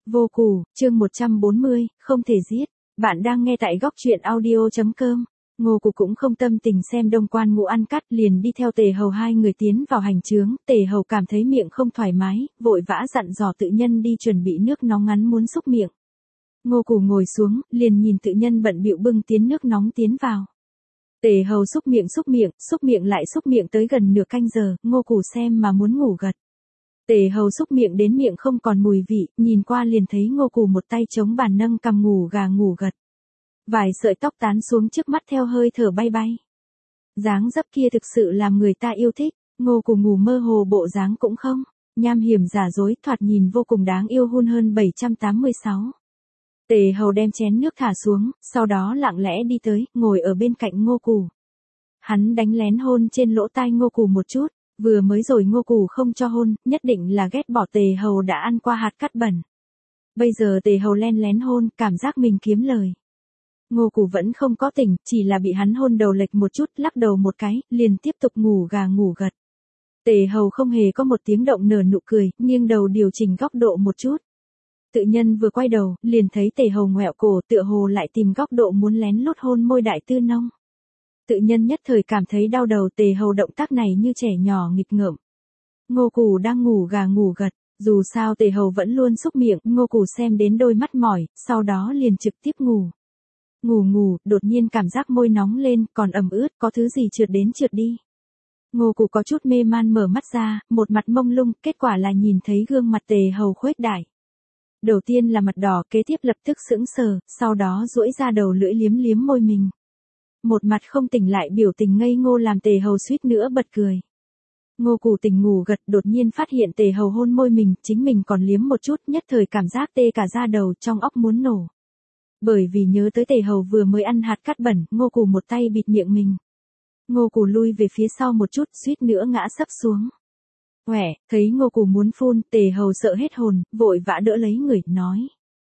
Vô Cù, chương 140, không thể giết. Bạn đang nghe tại góc truyện audio.com. Ngô Cù cũng không tâm tình xem Đông Quan Ngũ ăn cắt, liền đi theo Tề Hầu hai người tiến vào hành chướng. Tề Hầu cảm thấy miệng không thoải mái, vội vã dặn dò tự nhân đi chuẩn bị nước nóng ngắn muốn xúc miệng. Ngô Cù ngồi xuống, liền nhìn tự nhân bận bịu bưng tiến nước nóng tiến vào. Tề Hầu xúc miệng lại xúc miệng tới gần nửa canh giờ, Ngô Cù xem mà muốn ngủ gật. Tề Hầu xúc miệng đến miệng không còn mùi vị, nhìn qua liền thấy Ngô Cù một tay chống bàn nâng cằm ngủ gà ngủ gật. Vài sợi tóc tán xuống trước mắt theo hơi thở bay bay. Dáng dấp kia thực sự làm người ta yêu thích, Ngô Cù ngủ mơ hồ bộ dáng cũng không, nham hiểm giả dối, thoạt nhìn vô cùng đáng yêu hun hơn 786. Tề Hầu đem chén nước thả xuống, sau đó lặng lẽ đi tới, ngồi ở bên cạnh Ngô Cù. Hắn đánh lén hôn trên lỗ tai Ngô Cù một chút. Vừa mới rồi Ngô Cù không cho hôn, nhất định là ghét bỏ Tề Hầu đã ăn qua hạt cát bẩn. Bây giờ Tề Hầu len lén hôn, cảm giác mình kiếm lời. Ngô Cù vẫn không có tỉnh, chỉ là bị hắn hôn đầu lệch một chút, lắc đầu một cái, liền tiếp tục ngủ gà ngủ gật. Tề Hầu không hề có một tiếng động, nở nụ cười, nghiêng đầu điều chỉnh góc độ một chút. Tự nhân vừa quay đầu, liền thấy Tề Hầu ngoẹo cổ, tựa hồ lại tìm góc độ muốn lén lút hôn môi Đại Tư Nông. Tự nhân nhất thời cảm thấy đau đầu, Tề Hầu động tác này như trẻ nhỏ nghịch ngợm. Ngô Cù đang ngủ gà ngủ gật, dù sao Tề Hầu vẫn luôn xúc miệng, Ngô Cù xem đến đôi mắt mỏi, sau đó liền trực tiếp ngủ. Ngủ, đột nhiên cảm giác môi nóng lên, còn ẩm ướt, có thứ gì trượt đến trượt đi. Ngô Cù có chút mê man mở mắt ra, một mặt mông lung, kết quả là nhìn thấy gương mặt Tề Hầu khuếch đại. Đầu tiên là mặt đỏ, kế tiếp lập tức sững sờ, sau đó duỗi ra đầu lưỡi liếm liếm môi mình. Một mặt không tỉnh lại biểu tình ngây ngô làm Tề Hầu suýt nữa bật cười. Ngô Cù tỉnh ngủ gật, đột nhiên phát hiện Tề Hầu hôn môi mình, chính mình còn liếm một chút, nhất thời cảm giác tê cả da đầu, trong óc muốn nổ. Bởi vì nhớ tới Tề Hầu vừa mới ăn hạt cát bẩn, Ngô Cù một tay bịt miệng mình. Ngô Cù lui về phía sau một chút, suýt nữa ngã sấp xuống. Thấy Ngô Cù muốn phun, Tề Hầu sợ hết hồn, vội vã đỡ lấy người, nói.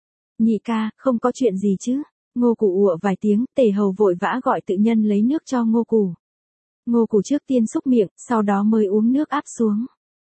Nhị ca, không có chuyện gì chứ? Ngô Cù ụa vài tiếng, Tề Hầu vội vã gọi tự nhân lấy nước cho Ngô Cù. Ngô Cù trước tiên xúc miệng, sau đó mới uống nước áp xuống.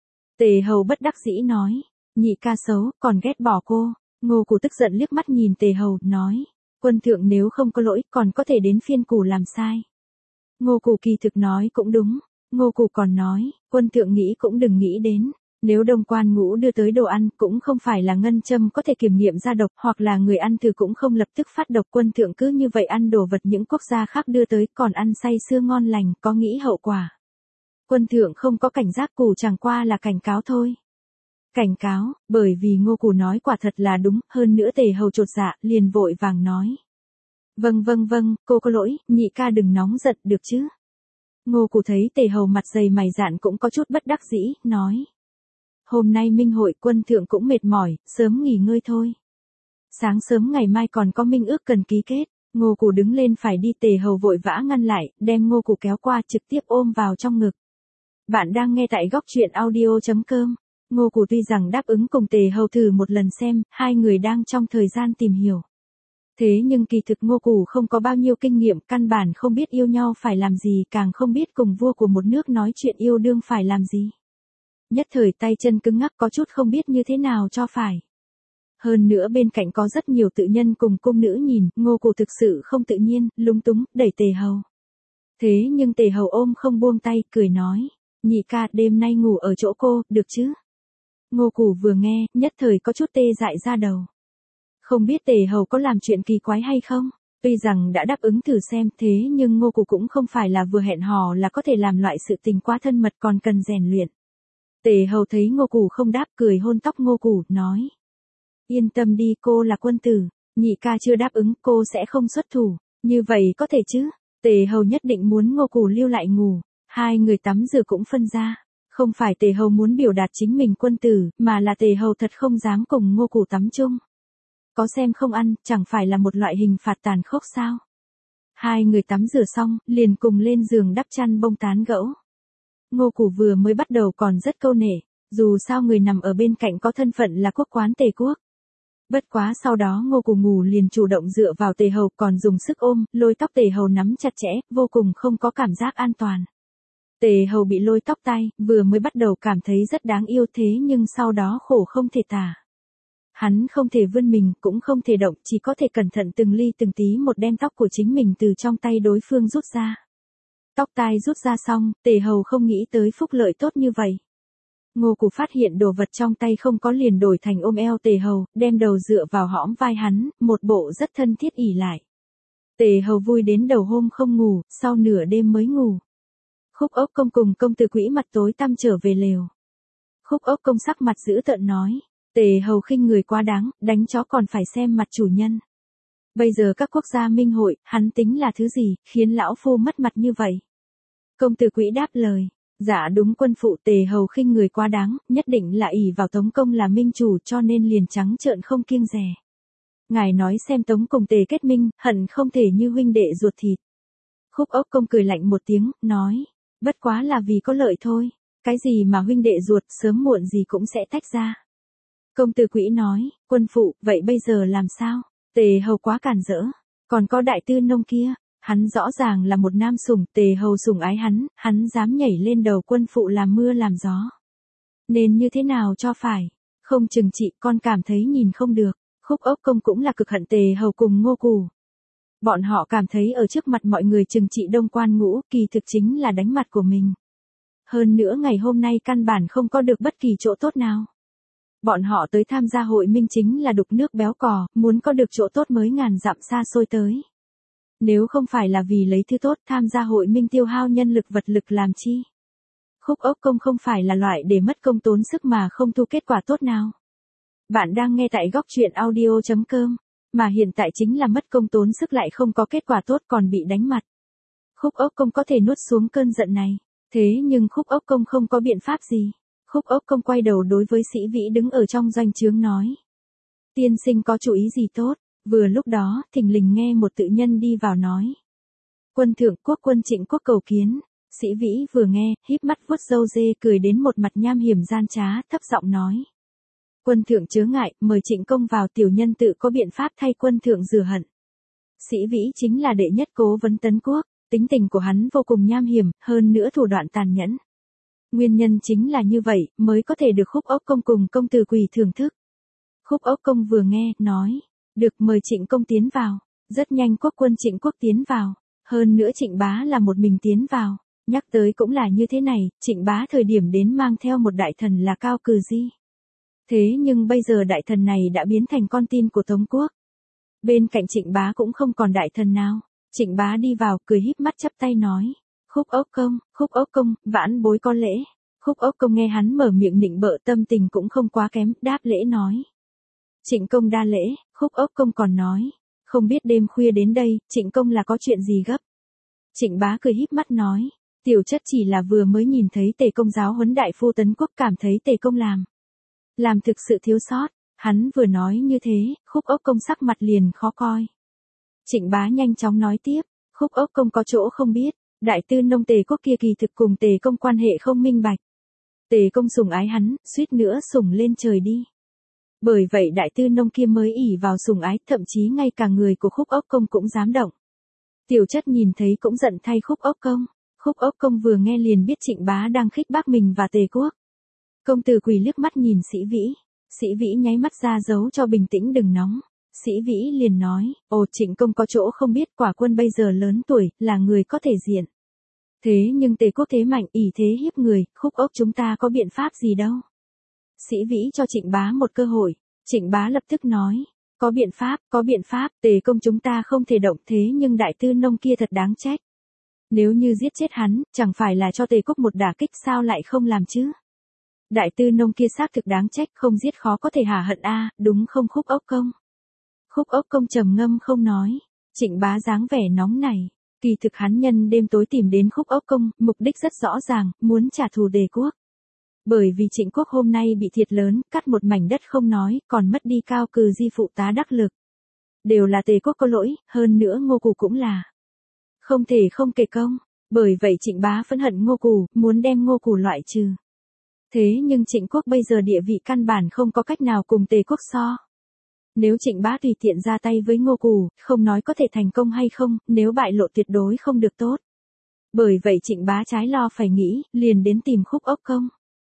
Tề Hầu bất đắc dĩ nói, nhị ca xấu, còn ghét bỏ cô. Ngô Cù tức giận liếc mắt nhìn Tề Hầu, nói, quân thượng nếu không có lỗi, còn có thể đến phiên Cù làm sai. Ngô Cù kỳ thực nói cũng đúng, Ngô Cù còn nói, quân thượng nghĩ cũng đừng nghĩ đến. Nếu Đông Quan Ngũ đưa tới đồ ăn, cũng không phải là ngân châm có thể kiểm nghiệm ra độc, hoặc là người ăn thử cũng không lập tức phát độc, quân thượng cứ như vậy ăn đồ vật những quốc gia khác đưa tới, còn ăn say sưa ngon lành, có nghĩ hậu quả. Quân thượng không có cảnh giác, Cù chẳng qua là cảnh cáo thôi. Cảnh cáo, bởi vì Ngô Cù nói quả thật là đúng, hơn nữa Tề Hầu chột dạ, liền vội vàng nói. Vâng, cô có lỗi, nhị ca đừng nóng giận được chứ. Ngô Cù thấy Tề Hầu mặt dày mày dạn cũng có chút bất đắc dĩ, nói. Hôm nay minh hội, quân thượng cũng mệt mỏi, sớm nghỉ ngơi thôi. Sáng sớm ngày mai còn có minh ước cần ký kết. Ngô Cù đứng lên phải đi, Tề Hầu vội vã ngăn lại, đem Ngô Cù kéo qua trực tiếp ôm vào trong ngực. Bạn đang nghe tại góc truyện audio.com. Ngô Cù tuy rằng đáp ứng cùng Tề Hầu thử một lần xem, hai người đang trong thời gian tìm hiểu. Thế nhưng kỳ thực Ngô Cù không có bao nhiêu kinh nghiệm, căn bản không biết yêu nhau phải làm gì, càng không biết cùng vua của một nước nói chuyện yêu đương phải làm gì. Nhất thời tay chân cứng ngắc, có chút không biết như thế nào cho phải. Hơn nữa bên cạnh có rất nhiều tự nhân cùng cung nữ nhìn, Ngô Cù thực sự không tự nhiên, lúng túng, đẩy Tề Hầu. Thế nhưng Tề Hầu ôm không buông tay, cười nói, nhị ca đêm nay ngủ ở chỗ cô, được chứ? Ngô Cù vừa nghe, nhất thời có chút tê dại ra đầu. Không biết Tề Hầu có làm chuyện kỳ quái hay không? Tuy rằng đã đáp ứng thử xem, thế nhưng Ngô Cù cũng không phải là vừa hẹn hò là có thể làm loại sự tình quá thân mật, còn cần rèn luyện. Tề Hầu thấy Ngô Cù không đáp, cười hôn tóc Ngô Cù, nói. Yên tâm đi, cô là quân tử, nhị ca chưa đáp ứng, cô sẽ không xuất thủ, như vậy có thể chứ? Tề Hầu nhất định muốn Ngô Cù lưu lại ngủ, hai người tắm rửa cũng phân ra. Không phải Tề Hầu muốn biểu đạt chính mình quân tử, mà là Tề Hầu thật không dám cùng Ngô Cù tắm chung. Có xem không ăn, chẳng phải là một loại hình phạt tàn khốc sao? Hai người tắm rửa xong, liền cùng lên giường đắp chăn bông tán gẫu. Ngô Cù vừa mới bắt đầu còn rất câu nể, dù sao người nằm ở bên cạnh có thân phận là quốc quán Tề quốc. Bất quá sau đó Ngô Cù ngủ liền chủ động dựa vào Tề Hầu, còn dùng sức ôm, lôi tóc Tề Hầu nắm chặt chẽ, vô cùng không có cảm giác an toàn. Tề Hầu bị lôi tóc tay, vừa mới bắt đầu cảm thấy rất đáng yêu, thế nhưng sau đó khổ không thể tả. Hắn không thể vươn mình, cũng không thể động, chỉ có thể cẩn thận từng ly từng tí một đem tóc của chính mình từ trong tay đối phương rút ra. Tóc tai rút ra xong, Tề Hầu không nghĩ tới phúc lợi tốt như vậy. Ngô Cù phát hiện đồ vật trong tay không có liền đổi thành ôm eo Tề Hầu, đem đầu dựa vào hõm vai hắn, một bộ rất thân thiết ỉ lại. Tề Hầu vui đến đầu hôm không ngủ, sau nửa đêm mới ngủ. Khúc Ốc Công cùng công tử Quỹ mặt tối tăm trở về lều. Khúc Ốc Công sắc mặt dữ tợn nói, Tề Hầu khinh người quá đáng, đánh chó còn phải xem mặt chủ nhân. Bây giờ các quốc gia minh hội, hắn tính là thứ gì, khiến lão phu mất mặt như vậy? Công tử Quỹ đáp lời, dạ đúng quân phụ, Tề Hầu khinh người quá đáng, nhất định là ỷ vào Tống Công là minh chủ cho nên liền trắng trợn không kiêng dè. Ngài nói xem Tống cùng Tề kết minh, hận không thể như huynh đệ ruột thịt. Khúc Ốc Công cười lạnh một tiếng, nói, bất quá là vì có lợi thôi, cái gì mà huynh đệ ruột sớm muộn gì cũng sẽ tách ra. Công tử Quỹ nói, quân phụ, vậy bây giờ làm sao? Tề Hầu quá cản rỡ, còn có đại tư nông kia, hắn rõ ràng là một nam sủng, Tề Hầu sủng ái hắn dám nhảy lên đầu quân phụ làm mưa làm gió. Nên như thế nào cho phải? Không chừng trị, con cảm thấy nhìn không được. Khúc Ốc Công cũng là cực hận Tề Hầu cùng Ngô Cù. Bọn họ cảm thấy ở trước mặt mọi người trừng trị Đông Quan Ngũ, kỳ thực chính là đánh mặt của mình. Hơn nữa ngày hôm nay căn bản không có được bất kỳ chỗ tốt nào. Bọn họ tới tham gia hội minh chính là đục nước béo cò, muốn có được chỗ tốt mới ngàn dặm xa xôi tới. Nếu không phải là vì lấy thứ tốt, tham gia hội minh tiêu hao nhân lực vật lực làm chi? Khúc Ốc Công không phải là loại để mất công tốn sức mà không thu kết quả tốt nào. Bạn đang nghe tại góc truyện audio.com, mà hiện tại chính là mất công tốn sức lại không có kết quả tốt còn bị đánh mặt. Khúc Ốc Công có thể nuốt xuống cơn giận này, thế nhưng Khúc Ốc Công không có biện pháp gì. Khúc Ốc Công quay đầu đối với Sĩ Vĩ đứng ở trong doanh trướng nói. Tiên sinh có chủ ý gì tốt? Vừa lúc đó, thình lình nghe một tự nhân đi vào nói. Quân thượng quốc quân Trịnh Quốc cầu kiến. Sĩ Vĩ vừa nghe, híp mắt vuốt râu dê cười đến một mặt nham hiểm gian trá, thấp giọng nói. Quân thượng chớ ngại, mời Trịnh công vào, tiểu nhân tự có biện pháp thay quân thượng rửa hận. Sĩ Vĩ chính là đệ nhất cố vấn Tấn Quốc, tính tình của hắn vô cùng nham hiểm, hơn nữa thủ đoạn tàn nhẫn. Nguyên nhân chính là như vậy, mới có thể được Khúc Ốc Công cùng công tử Quỳ thưởng thức. Khúc Ốc Công vừa nghe, nói, được mời Trịnh công tiến vào. Rất nhanh quốc quân Trịnh Quốc tiến vào, hơn nữa Trịnh bá là một mình tiến vào. Nhắc tới cũng là như thế này, Trịnh bá thời điểm đến mang theo một đại thần là Cao Cừ Di. Thế nhưng bây giờ đại thần này đã biến thành con tin của Tống Quốc. Bên cạnh Trịnh bá cũng không còn đại thần nào. Trịnh bá đi vào, cười híp mắt chắp tay nói. Khúc Ốc Công, vãn bối có lễ. Khúc Ốc Công nghe hắn mở miệng nịnh bợ, tâm tình cũng không quá kém, đáp lễ nói. Trịnh công đa lễ. Khúc Ốc Công còn nói. Không biết đêm khuya đến đây, Trịnh công là có chuyện gì gấp. Trịnh bá cười híp mắt nói. Tiểu chất chỉ là vừa mới nhìn thấy Tề công giáo huấn đại phu Tấn Quốc, cảm thấy Tề công làm thực sự thiếu sót. Hắn vừa nói như thế, Khúc Ốc Công sắc mặt liền khó coi. Trịnh bá nhanh chóng nói tiếp. Khúc Ốc Công có chỗ không biết. Đại tư nông Tề Quốc kia kỳ thực cùng Tề công quan hệ không minh bạch. Tề công sủng ái hắn, suýt nữa sủng lên trời đi. Bởi vậy đại tư nông kia mới ỷ vào sủng ái, thậm chí ngay cả người của Khúc Ốc Công cũng dám động. Tiểu chất nhìn thấy cũng giận thay Khúc Ốc Công. Khúc Ốc Công vừa nghe liền biết Trịnh bá đang khích bác mình và Tề Quốc. Công tử Quỳ liếc mắt nhìn Sĩ Vĩ. Sĩ Vĩ nháy mắt ra dấu cho bình tĩnh đừng nóng. Sĩ Vĩ liền nói, ồ Trịnh công có chỗ không biết, quả quân bây giờ lớn tuổi, là người có thể diện. Thế nhưng Tề Quốc thế mạnh, ỷ thế hiếp người, Khúc Ốc chúng ta có biện pháp gì đâu. Sĩ Vĩ cho Trịnh bá một cơ hội. Trịnh bá lập tức nói, có biện pháp, Tề công chúng ta không thể động, thế nhưng đại tư nông kia thật đáng trách. Nếu như giết chết hắn, chẳng phải là cho Tề Quốc một đả kích, sao lại không làm chứ? Đại tư nông kia xác thực đáng trách, không giết khó có thể hả hận a, đúng không Khúc Ốc Công? Khúc Ốc Công trầm ngâm không nói. Trịnh bá dáng vẻ nóng này. Kỳ thực hắn nhân đêm tối tìm đến Khúc Ốc Công, mục đích rất rõ ràng, muốn trả thù Tề Quốc. Bởi vì Trịnh Quốc hôm nay bị thiệt lớn, cắt một mảnh đất không nói, còn mất đi Cao Cừ Di phụ tá đắc lực. Đều là Tề Quốc có lỗi, hơn nữa Ngô Cù cũng là. Không thể không kể công. Bởi vậy Trịnh bá phẫn hận Ngô Cù, muốn đem Ngô Cù loại trừ. Thế nhưng Trịnh Quốc bây giờ địa vị căn bản không có cách nào cùng Tề Quốc so. Nếu Trịnh bá tùy tiện ra tay với Ngô Cù, không nói có thể thành công hay không, nếu bại lộ tuyệt đối không được tốt. Bởi vậy Trịnh bá trái lo phải nghĩ, liền đến tìm Khúc Ốc Công.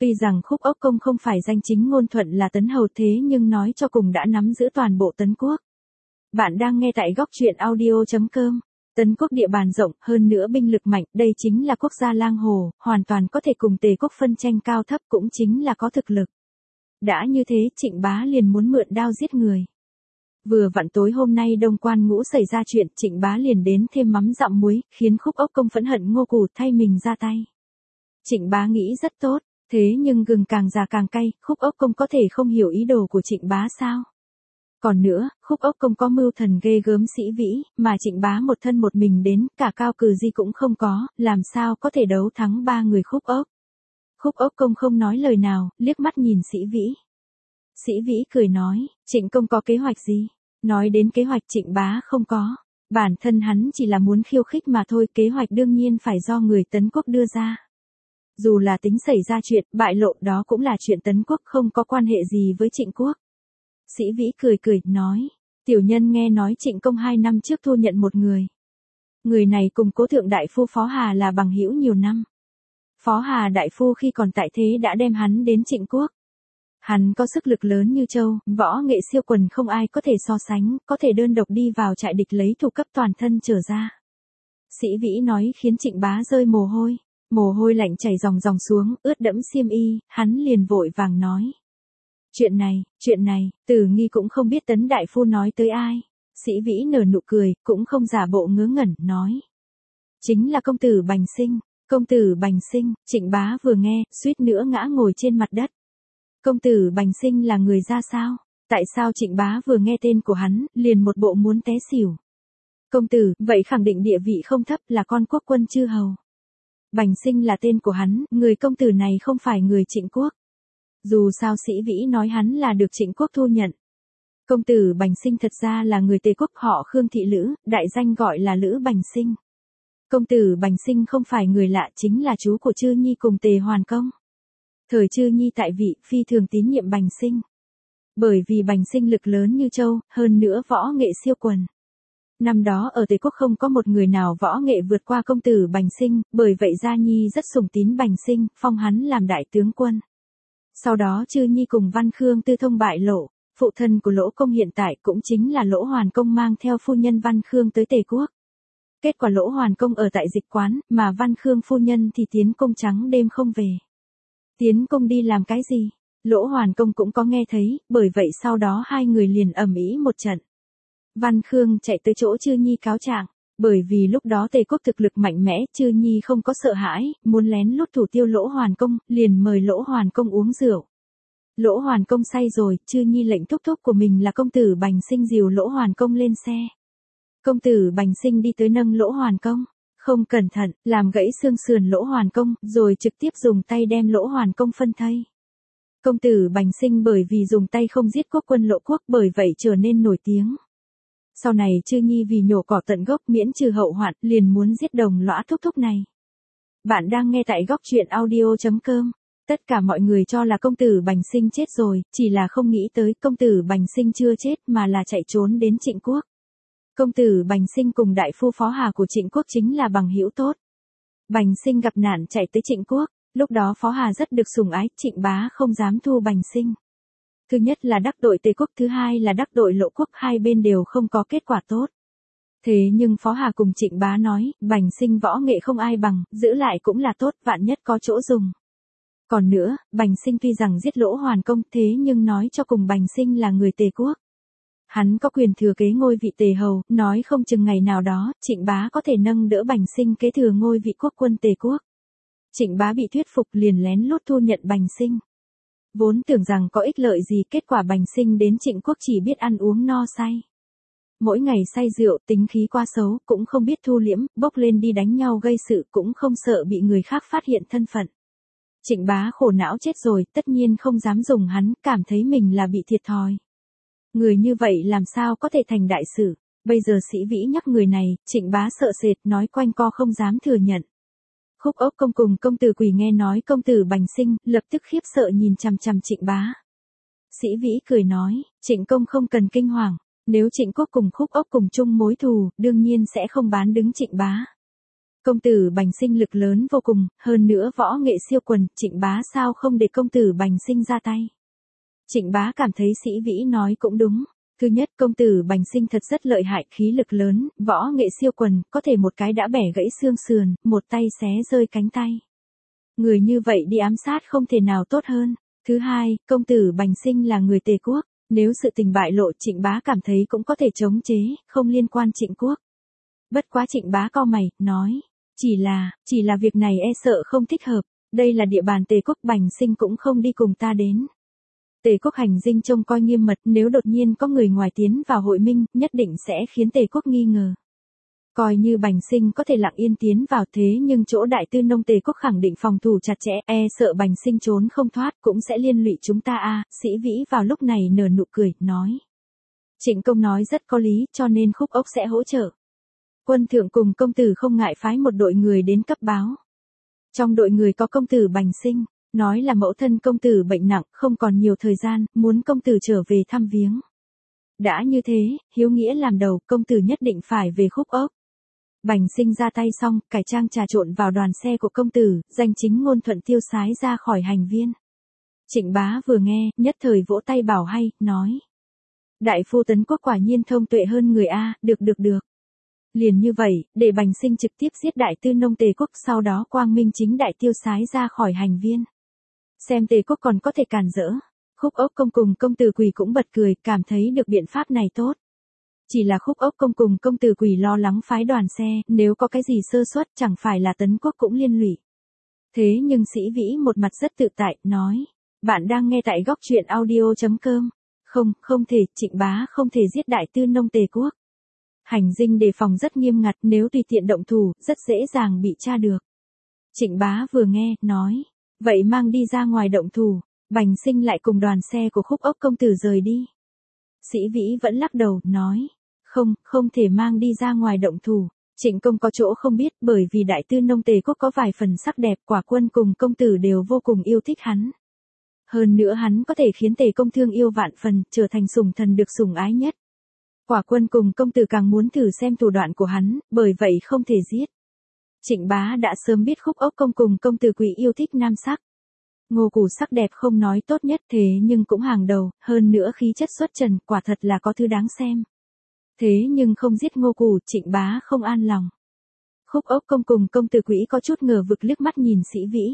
Tuy rằng Khúc Ốc Công không phải danh chính ngôn thuận là Tấn Hầu thế nhưng nói cho cùng đã nắm giữ toàn bộ Tấn Quốc. Bạn đang nghe tại góc truyện audio.com. Tấn Quốc địa bàn rộng, hơn nữa binh lực mạnh, đây chính là quốc gia lang hồ, hoàn toàn có thể cùng Tề Quốc phân tranh cao thấp cũng chính là có thực lực. Đã như thế, Trịnh Bá liền muốn mượn đao giết người. Vừa vặn tối hôm nay Đông Quan Ngũ xảy ra chuyện, Trịnh Bá liền đến thêm mắm dặm muối, khiến Khúc Ốc Công phẫn hận Ngô Cù thay mình ra tay. Trịnh Bá nghĩ rất tốt, thế nhưng gừng càng già càng cay, Khúc Ốc Công có thể không hiểu ý đồ của Trịnh Bá sao? Còn nữa, Khúc Ốc Công có mưu thần ghê gớm sĩ vĩ, mà Trịnh Bá một thân một mình đến, cả cao cừ gì cũng không có, làm sao có thể đấu thắng ba người Khúc Ốc. Khúc Ốc Công không nói lời nào, liếc mắt nhìn sĩ vĩ. Sĩ vĩ cười nói, Trịnh công có kế hoạch gì? Nói đến kế hoạch Trịnh Bá không có. Bản thân hắn chỉ là muốn khiêu khích mà thôi, kế hoạch đương nhiên phải do người Tấn Quốc đưa ra. Dù là tính xảy ra chuyện, bại lộ đó cũng là chuyện Tấn Quốc, không có quan hệ gì với Trịnh Quốc. Sĩ vĩ cười cười, nói, tiểu nhân nghe nói Trịnh công 2 năm trước thu nhận một người. Người này cùng Cố thượng đại phu Phó Hà là bằng hữu nhiều năm. Phó Hà đại phu khi còn tại thế đã đem hắn đến Trịnh Quốc. Hắn có sức lực lớn như châu, võ nghệ siêu quần không ai có thể so sánh, có thể đơn độc đi vào trại địch lấy thủ cấp toàn thân trở ra. Sĩ vĩ nói khiến Trịnh Bá rơi mồ hôi lạnh chảy ròng ròng xuống, ướt đẫm xiêm y, hắn liền vội vàng nói. Chuyện này, Tử Nghi cũng không biết Tấn đại phu nói tới ai. Sĩ vĩ nở nụ cười, cũng không giả bộ ngớ ngẩn, nói. Chính là công tử Bành Sinh, Trịnh Bá vừa nghe, suýt nữa ngã ngồi trên mặt đất. Công tử Bành Sinh là người ra sao? Tại sao Trịnh Bá vừa nghe tên của hắn, liền một bộ muốn té xỉu? Công tử, vậy khẳng định địa vị không thấp, là con quốc quân chư hầu. Bành Sinh là tên của hắn, người công tử này không phải người Trịnh Quốc. Dù sao sĩ vĩ nói hắn là được Trịnh Quốc thu nhận. Công tử Bành Sinh thật ra là người Tề Quốc, họ Khương thị Lữ, đại danh gọi là Lữ Bành Sinh. Công tử Bành Sinh không phải người lạ, chính là chú của Chư Nhi cùng Tề Hoàn Công. Thời Chư Nhi tại vị, phi thường tín nhiệm Bành Sinh. Bởi vì Bành Sinh lực lớn như châu, hơn nữa võ nghệ siêu quần. Năm đó ở Tề Quốc không có một người nào võ nghệ vượt qua công tử Bành Sinh, bởi vậy Gia Nhi rất sủng tín Bành Sinh, phong hắn làm đại tướng quân. Sau đó Chư Nhi cùng Văn Khương tư thông bại lộ, phụ thân của Lỗ Công hiện tại cũng chính là Lỗ Hoàn Công mang theo phu nhân Văn Khương tới Tề Quốc. Kết quả Lỗ Hoàn Công ở tại dịch quán, mà Văn Khương phu nhân thì tiến công trắng đêm không về. Tiến công đi làm cái gì? Lỗ Hoàn Công cũng có nghe thấy, bởi vậy sau đó hai người liền ầm ĩ một trận. Văn Khương chạy tới chỗ Chư Nhi cáo trạng, bởi vì lúc đó Tề Quốc thực lực mạnh mẽ, Chư Nhi không có sợ hãi, muốn lén lút thủ tiêu Lỗ Hoàn Công, liền mời Lỗ Hoàn Công uống rượu. Lỗ Hoàn Công say rồi, Chư Nhi lệnh thúc thúc của mình là công tử Bành Sinh dìu Lỗ Hoàn Công lên xe. Công tử Bành Sinh đi tới nâng Lỗ Hoàn Công, không cẩn thận, làm gãy xương sườn Lỗ Hoàn Công, rồi trực tiếp dùng tay đem Lỗ Hoàn Công phân thây. Công tử Bành Sinh bởi vì dùng tay không giết quốc quân Lộ Quốc, bởi vậy trở nên nổi tiếng. Sau này Chư Nhi vì nhổ cỏ tận gốc miễn trừ hậu hoạn, liền muốn giết đồng lõa thúc thúc này. Bạn đang nghe tại góc truyện audio.com. Tất cả mọi người cho là công tử Bành Sinh chết rồi, chỉ là không nghĩ tới công tử Bành Sinh chưa chết mà là chạy trốn đến Trịnh Quốc. Công tử Bành Sinh cùng đại phu Phó Hà của Trịnh Quốc chính là bằng hữu tốt. Bành Sinh gặp nạn chạy tới Trịnh Quốc, lúc đó Phó Hà rất được sủng ái, Trịnh Bá không dám thu Bành Sinh. Thứ nhất là đắc tội Tề Quốc, thứ hai là đắc tội Lộ Quốc, hai bên đều không có kết quả tốt. Thế nhưng Phó Hà cùng Trịnh Bá nói, Bành Sinh võ nghệ không ai bằng, giữ lại cũng là tốt, vạn nhất có chỗ dùng. Còn nữa, Bành Sinh tuy rằng giết Lỗ Hoàn Công, thế nhưng nói cho cùng Bành Sinh là người Tề Quốc. Hắn có quyền thừa kế ngôi vị Tề hầu, nói không chừng ngày nào đó, Trịnh Bá có thể nâng đỡ Bành Sinh kế thừa ngôi vị quốc quân Tề Quốc. Trịnh Bá bị thuyết phục liền lén lút thu nhận Bành Sinh. Vốn tưởng rằng có ích lợi gì, kết quả Bành Sinh đến Trịnh Quốc chỉ biết ăn uống no say. Mỗi ngày say rượu, tính khí quá xấu, cũng không biết thu liễm, bốc lên đi đánh nhau gây sự, cũng không sợ bị người khác phát hiện thân phận. Trịnh Bá khổ não chết rồi, tất nhiên không dám dùng hắn, cảm thấy mình là bị thiệt thòi. Người như vậy làm sao có thể thành đại sử, bây giờ sĩ vĩ nhắc người này, Trịnh Bá sợ sệt, nói quanh co không dám thừa nhận. Khúc Ốc Công cùng công tử Quỳ nghe nói công tử Bành Sinh, lập tức khiếp sợ nhìn chằm chằm Trịnh Bá. Sĩ vĩ cười nói, Trịnh công không cần kinh hoàng, nếu Trịnh Quốc cùng Khúc Ốc cùng chung mối thù, đương nhiên sẽ không bán đứng Trịnh Bá. Công tử Bành Sinh lực lớn vô cùng, hơn nữa võ nghệ siêu quần, Trịnh Bá sao không để công tử Bành Sinh ra tay. Trịnh Bá cảm thấy Sĩ Vĩ nói cũng đúng. Thứ nhất, công tử Bành Sinh thật rất lợi hại, khí lực lớn, võ nghệ siêu quần, có thể một cái đã bẻ gãy xương sườn, một tay xé rơi cánh tay. Người như vậy đi ám sát không thể nào tốt hơn. Thứ hai, công tử Bành Sinh là người Tề quốc, nếu sự tình bại lộ Trịnh Bá cảm thấy cũng có thể chống chế, không liên quan Trịnh quốc. Bất quá Trịnh Bá cau mày, nói, chỉ là việc này e sợ không thích hợp, đây là địa bàn Tề quốc, Bành Sinh cũng không đi cùng ta đến. Tề quốc hành dinh trông coi nghiêm mật, nếu đột nhiên có người ngoài tiến vào hội minh, nhất định sẽ khiến Tề quốc nghi ngờ. Coi như Bành Sinh có thể lặng yên tiến vào thế nhưng chỗ đại tư nông Tề quốc khẳng định phòng thủ chặt chẽ, e sợ Bành Sinh trốn không thoát cũng sẽ liên lụy chúng ta a. Sĩ Vĩ vào lúc này nở nụ cười, nói. Trịnh công nói rất có lý, cho nên Khúc Ốc sẽ hỗ trợ. Quân thượng cùng công tử không ngại phái một đội người đến cấp báo. Trong đội người có công tử Bành Sinh, nói là mẫu thân công tử bệnh nặng, không còn nhiều thời gian, muốn công tử trở về thăm viếng. Đã như thế, hiếu nghĩa làm đầu, công tử nhất định phải về Khúc Ốc. Bành Sinh ra tay xong, cải trang trà trộn vào đoàn xe của công tử, danh chính ngôn thuận tiêu sái ra khỏi hành viên. Trịnh Bá vừa nghe, nhất thời vỗ tay bảo hay, nói. Đại phu Tấn Quốc quả nhiên thông tuệ hơn người A, được. Liền như vậy, để Bành Sinh trực tiếp giết đại tư nông Tề quốc, sau đó quang minh chính đại tiêu sái ra khỏi hành viên. Xem Tề quốc còn có thể cản rỡ. Khúc Ốc công cùng công tử Quỳ cũng bật cười, cảm thấy được biện pháp này tốt. Chỉ là Khúc Ốc công cùng công tử Quỳ lo lắng phái đoàn xe, nếu có cái gì sơ suất chẳng phải là Tấn Quốc cũng liên lụy. Thế nhưng Sĩ Vĩ một mặt rất tự tại, nói. Bạn đang nghe tại góc truyện audio.com. Không thể, Trịnh Bá không thể giết đại tư nông Tề quốc. Hành dinh đề phòng rất nghiêm ngặt, nếu tùy tiện động thủ, rất dễ dàng bị tra được. Trịnh Bá vừa nghe, nói. Vậy mang đi ra ngoài động thủ. Bành Sinh lại cùng đoàn xe của Khúc Ốc công tử rời đi. Sĩ Vĩ vẫn lắc đầu, nói. Không thể mang đi ra ngoài động thủ. Trịnh công có chỗ không biết, bởi vì đại tư nông Tề quốc có vài phần sắc đẹp, quả quân cùng công tử đều vô cùng yêu thích hắn. Hơn nữa hắn có thể khiến Tề công thương yêu vạn phần, trở thành sủng thần được sủng ái nhất. Quả quân cùng công tử càng muốn thử xem thủ đoạn của hắn, bởi vậy không thể giết. Trịnh Bá đã sớm biết Khúc Ốc công cùng công tử Quỳ yêu thích nam sắc. Ngô Củ sắc đẹp không nói tốt nhất thế nhưng cũng hàng đầu, hơn nữa khí chất xuất trần, quả thật là có thứ đáng xem. Thế nhưng không giết Ngô Củ, Trịnh Bá không an lòng. Khúc Ốc công cùng công tử Quỹ có chút ngờ vực liếc mắt nhìn Sĩ Vĩ.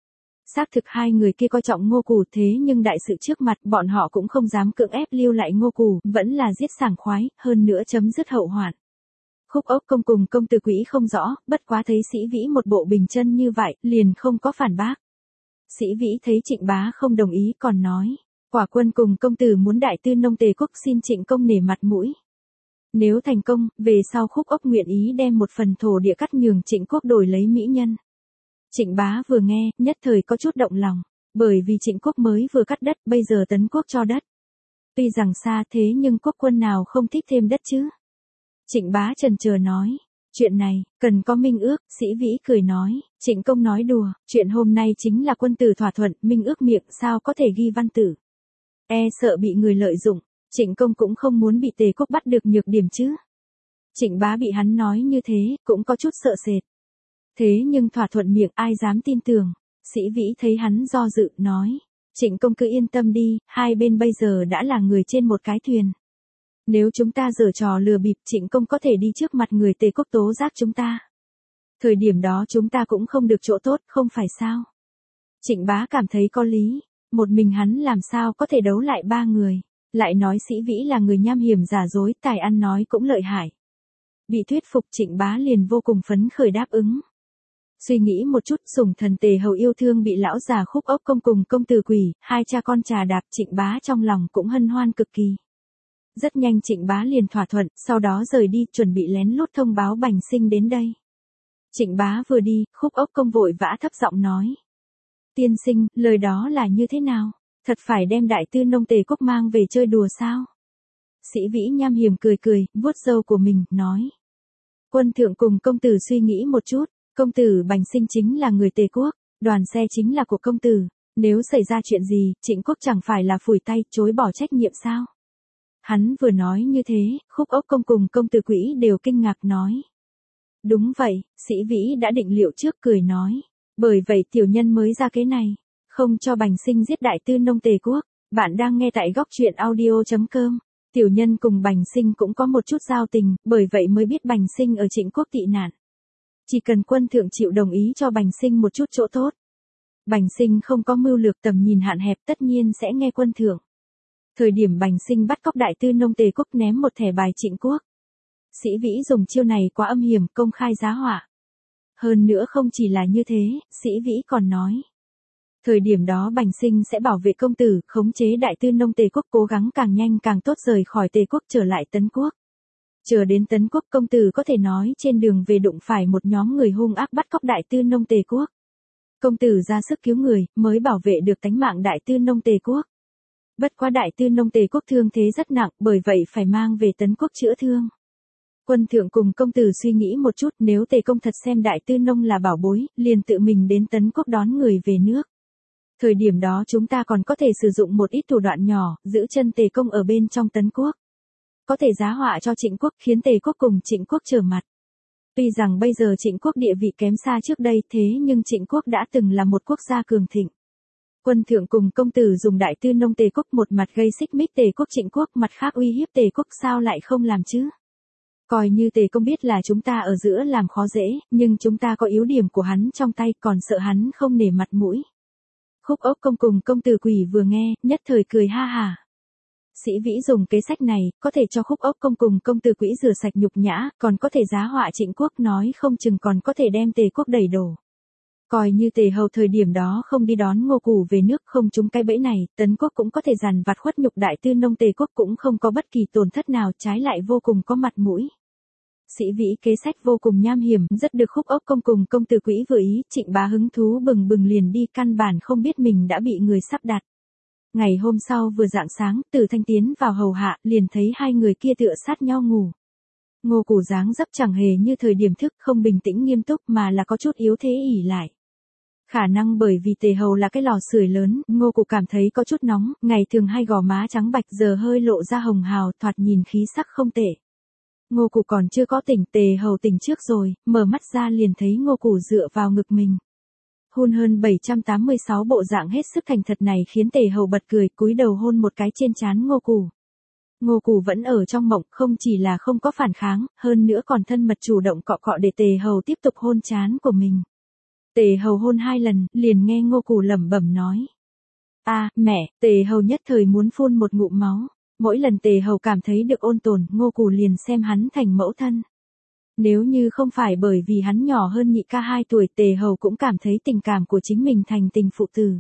Xác thực hai người kia coi trọng Ngô Củ, thế nhưng đại sự trước mặt bọn họ cũng không dám cưỡng ép lưu lại Ngô Củ, vẫn là giết sảng khoái, hơn nữa chấm dứt hậu hoạn. Khúc Ốc công cùng công tử Quỹ không rõ, bất quá thấy Sĩ Vĩ một bộ bình chân như vậy, liền không có phản bác. Sĩ Vĩ thấy Trịnh Bá không đồng ý còn nói, quả quân cùng công tử muốn đại tư nông Tề quốc xin Trịnh công nể mặt mũi. Nếu thành công, về sau Khúc Ốc nguyện ý đem một phần thổ địa cắt nhường Trịnh quốc đổi lấy mỹ nhân. Trịnh Bá vừa nghe, nhất thời có chút động lòng, bởi vì Trịnh quốc mới vừa cắt đất, bây giờ Tấn quốc cho đất. Tuy rằng xa thế nhưng quốc quân nào không thích thêm đất chứ? Trịnh Bá chần chờ nói, chuyện này, cần có minh ước. Sĩ Vĩ cười nói, Trịnh công nói đùa, chuyện hôm nay chính là quân tử thỏa thuận, minh ước miệng sao có thể ghi văn tử. E sợ bị người lợi dụng, Trịnh công cũng không muốn bị Tề quốc bắt được nhược điểm chứ. Trịnh Bá bị hắn nói như thế, cũng có chút sợ sệt. Thế nhưng thỏa thuận miệng ai dám tin tưởng. Sĩ Vĩ thấy hắn do dự, nói, Trịnh công cứ yên tâm đi, hai bên bây giờ đã là người trên một cái thuyền. Nếu chúng ta giở trò lừa bịp, Trịnh công có thể đi trước mặt người Tề quốc tố giác chúng ta. Thời điểm đó chúng ta cũng không được chỗ tốt, không phải sao? Trịnh Bá cảm thấy có lý, một mình hắn làm sao có thể đấu lại ba người, lại nói Sĩ Vĩ là người nham hiểm giả dối, tài ăn nói cũng lợi hại. Bị thuyết phục Trịnh Bá liền vô cùng phấn khởi đáp ứng. Suy nghĩ một chút, sủng thần Tề hầu yêu thương bị lão già Khúc Ốc công cùng công tử Quỳ, hai cha con trà đạp, Trịnh Bá trong lòng cũng hân hoan cực kỳ. Rất nhanh Trịnh Bá liền thỏa thuận, sau đó rời đi, chuẩn bị lén lút thông báo Bành Sinh đến đây. Trịnh Bá vừa đi, Khúc Ốc công vội vã thấp giọng nói. Tiên sinh, lời đó là như thế nào? Thật phải đem đại tư nông Tề quốc mang về chơi đùa sao? Sĩ Vĩ nham hiểm cười, vuốt râu của mình, nói. Quân thượng cùng công tử suy nghĩ một chút, công tử Bành Sinh chính là người Tề quốc, đoàn xe chính là của công tử, nếu xảy ra chuyện gì, Trịnh quốc chẳng phải là phủi tay, chối bỏ trách nhiệm sao? Hắn vừa nói như thế, Khúc Ốc công cùng công tử Quỹ đều kinh ngạc nói. Đúng vậy, Sĩ Vĩ đã định liệu trước cười nói. Bởi vậy tiểu nhân mới ra kế này. Không cho Bành Sinh giết đại tư nông Tề quốc. Bạn đang nghe tại góc truyện audio.com. Tiểu nhân cùng Bành Sinh cũng có một chút giao tình, bởi vậy mới biết Bành Sinh ở Trịnh quốc tị nạn. Chỉ cần quân thượng chịu đồng ý cho Bành Sinh một chút chỗ tốt. Bành Sinh không có mưu lược tầm nhìn hạn hẹp, tất nhiên sẽ nghe quân thượng. Thời điểm Bành Sinh bắt cóc đại tư nông Tề quốc ném một thẻ bài Trịnh quốc. Sĩ Vĩ dùng chiêu này quá âm hiểm, công khai giá họa. Hơn nữa không chỉ là như thế, Sĩ Vĩ còn nói. Thời điểm đó Bành Sinh sẽ bảo vệ công tử, khống chế đại tư nông Tề quốc, cố gắng càng nhanh càng tốt rời khỏi Tề quốc trở lại Tấn quốc. Chờ đến Tấn quốc công tử có thể nói trên đường về đụng phải một nhóm người hung ác bắt cóc đại tư nông Tề quốc. Công tử ra sức cứu người, mới bảo vệ được tánh mạng đại tư nông Tề quốc. Bất quá đại tư nông Tề quốc thương thế rất nặng, bởi vậy phải mang về Tấn quốc chữa thương. Quân thượng cùng công tử suy nghĩ một chút, nếu Tề công thật xem đại tư nông là bảo bối, liền tự mình đến Tấn quốc đón người về nước. Thời điểm đó chúng ta còn có thể sử dụng một ít thủ đoạn nhỏ, giữ chân Tề công ở bên trong Tấn quốc. Có thể giá họa cho Trịnh quốc, khiến Tề quốc cùng Trịnh quốc trở mặt. Tuy rằng bây giờ Trịnh quốc địa vị kém xa trước đây, thế nhưng Trịnh quốc đã từng là một quốc gia cường thịnh. Quân thượng cùng công tử dùng đại tư nông Tề quốc một mặt gây xích mích Tề quốc Trịnh quốc, mặt khác uy hiếp Tề quốc, sao lại không làm chứ? Coi như Tề công biết là chúng ta ở giữa làm khó dễ, nhưng chúng ta có yếu điểm của hắn trong tay, còn sợ hắn không nể mặt mũi. Khúc Ốc công cùng công tử Quỷ vừa nghe, nhất thời cười ha hả. Sĩ Vĩ dùng kế sách này, có thể cho Khúc Ốc công cùng công tử Quỷ rửa sạch nhục nhã, còn có thể giá họa Trịnh quốc, nói không chừng còn có thể đem Tề quốc đẩy đổ. Coi như Tề hầu thời điểm đó không đi đón Ngô Củ về nước, không trúng cái bẫy này, Tấn quốc cũng có thể dằn vặt khuất nhục đại tư nông Tề quốc, cũng không có bất kỳ tổn thất nào, trái lại vô cùng có mặt mũi. Sĩ Vĩ kế sách vô cùng nham hiểm, rất được Khúc Ốc công cùng công tử Quỹ vừa ý, Trịnh bá hứng thú bừng bừng liền đi, căn bản không biết mình đã bị người sắp đặt. Ngày hôm sau vừa rạng sáng, Từ Thanh tiến vào hầu hạ, liền thấy hai người kia tựa sát nhau ngủ. Ngô Củ dáng dấp chẳng hề như thời điểm thức, không bình tĩnh nghiêm túc mà là có chút yếu thế ỉ lại. Khả năng bởi vì Tề hầu là cái lò sưởi lớn, Ngô Củ cảm thấy có chút nóng, ngày thường hay gò má trắng bạch giờ hơi lộ ra hồng hào, thoạt nhìn khí sắc không tệ. Ngô Củ còn chưa có tỉnh, Tề hầu tỉnh trước rồi, mở mắt ra liền thấy Ngô Củ dựa vào ngực mình. Hôn hơn 786 bộ dạng hết sức thành thật này khiến Tề hầu bật cười, cúi đầu hôn một cái trên trán Ngô Củ. Ngô Củ vẫn ở trong mộng, không chỉ là không có phản kháng, hơn nữa còn thân mật chủ động cọ cọ để Tề hầu tiếp tục hôn trán của mình. Tề hầu hôn 2 lần, liền nghe Ngô Củ lẩm bẩm nói. Mẹ, Tề hầu nhất thời muốn phun một ngụm máu. Mỗi lần Tề hầu cảm thấy được ôn tồn, Ngô Củ liền xem hắn thành mẫu thân. Nếu như không phải bởi vì hắn nhỏ hơn nhị ca 2 tuổi, Tề hầu cũng cảm thấy tình cảm của chính mình thành tình phụ tử.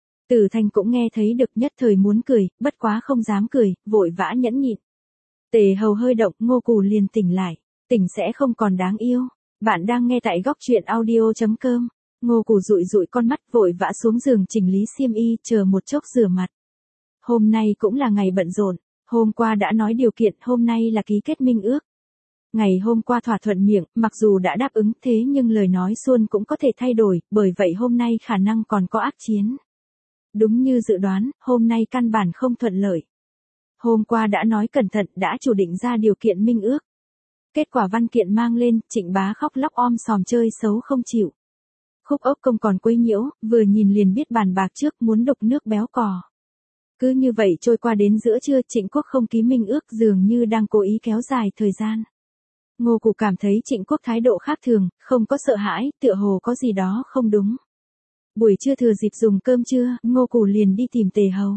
Tử Thanh cũng nghe thấy được, nhất thời muốn cười, bất quá không dám cười, vội vã nhẫn nhịn. Tề hầu hơi động, Ngô Củ liền tỉnh lại, tỉnh sẽ không còn đáng yêu. Bạn đang nghe tại góc truyện audio.com. Ngô Củ dụi dụi con mắt, vội vã xuống giường chỉnh lý xiêm y, chờ một chốc rửa mặt. Hôm nay cũng là ngày bận rộn, hôm qua đã nói điều kiện, hôm nay là ký kết minh ước. Ngày hôm qua thỏa thuận miệng, mặc dù đã đáp ứng, thế nhưng lời nói suông cũng có thể thay đổi, bởi vậy hôm nay khả năng còn có ác chiến. Đúng như dự đoán, hôm nay căn bản không thuận lợi. Hôm qua đã nói cẩn thận, đã chủ định ra điều kiện minh ước. Kết quả văn kiện mang lên, Trịnh bá khóc lóc om sòm chơi xấu không chịu. Khúc Ốc công còn quấy nhiễu, vừa nhìn liền biết bàn bạc trước, muốn đục nước béo cò. Cứ như vậy trôi qua đến giữa trưa, Trịnh quốc không ký minh ước, dường như đang cố ý kéo dài thời gian. Ngô Củ cảm thấy Trịnh quốc thái độ khác thường, không có sợ hãi, tựa hồ có gì đó không đúng. Buổi trưa thừa dịp dùng cơm trưa, Ngô Củ liền đi tìm Tề hầu.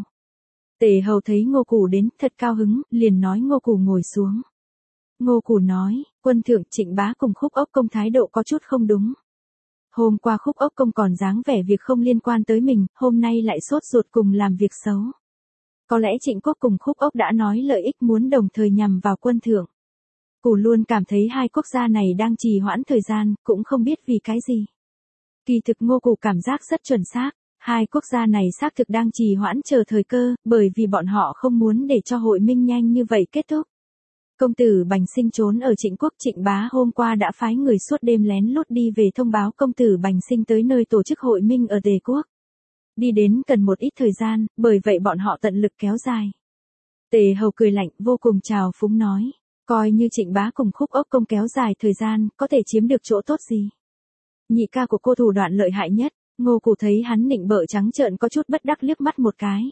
Tề hầu thấy Ngô Củ đến, thật cao hứng, liền nói Ngô Củ ngồi xuống. Ngô Củ nói, quân thượng, Trịnh bá cùng Khúc Ốc công thái độ có chút không đúng. Hôm qua Khúc Ốc công còn dáng vẻ việc không liên quan tới mình, hôm nay lại sốt ruột cùng làm việc xấu. Có lẽ Trịnh quốc cùng Khúc Ốc đã nói lợi ích muốn đồng thời nhằm vào quân thượng. Củ luôn cảm thấy hai quốc gia này đang trì hoãn thời gian, cũng không biết vì cái gì. Kỳ thực Ngô Củ cảm giác rất chuẩn xác, hai quốc gia này xác thực đang trì hoãn chờ thời cơ, bởi vì bọn họ không muốn để cho hội minh nhanh như vậy kết thúc. Công tử Bành Sinh trốn ở Trịnh quốc, Trịnh bá hôm qua đã phái người suốt đêm lén lút đi về thông báo công tử Bành Sinh tới nơi tổ chức hội minh ở Tề quốc. Đi đến cần một ít thời gian, bởi vậy bọn họ tận lực kéo dài. Tề hầu cười lạnh, vô cùng trào phúng nói. Coi như Trịnh Bá cùng Khúc Ốc Công kéo dài thời gian, có thể chiếm được chỗ tốt gì. Nhị ca của cô thủ đoạn lợi hại nhất, Ngô Củ thấy hắn nịnh bợ trắng trợn có chút bất đắc liếc mắt một cái.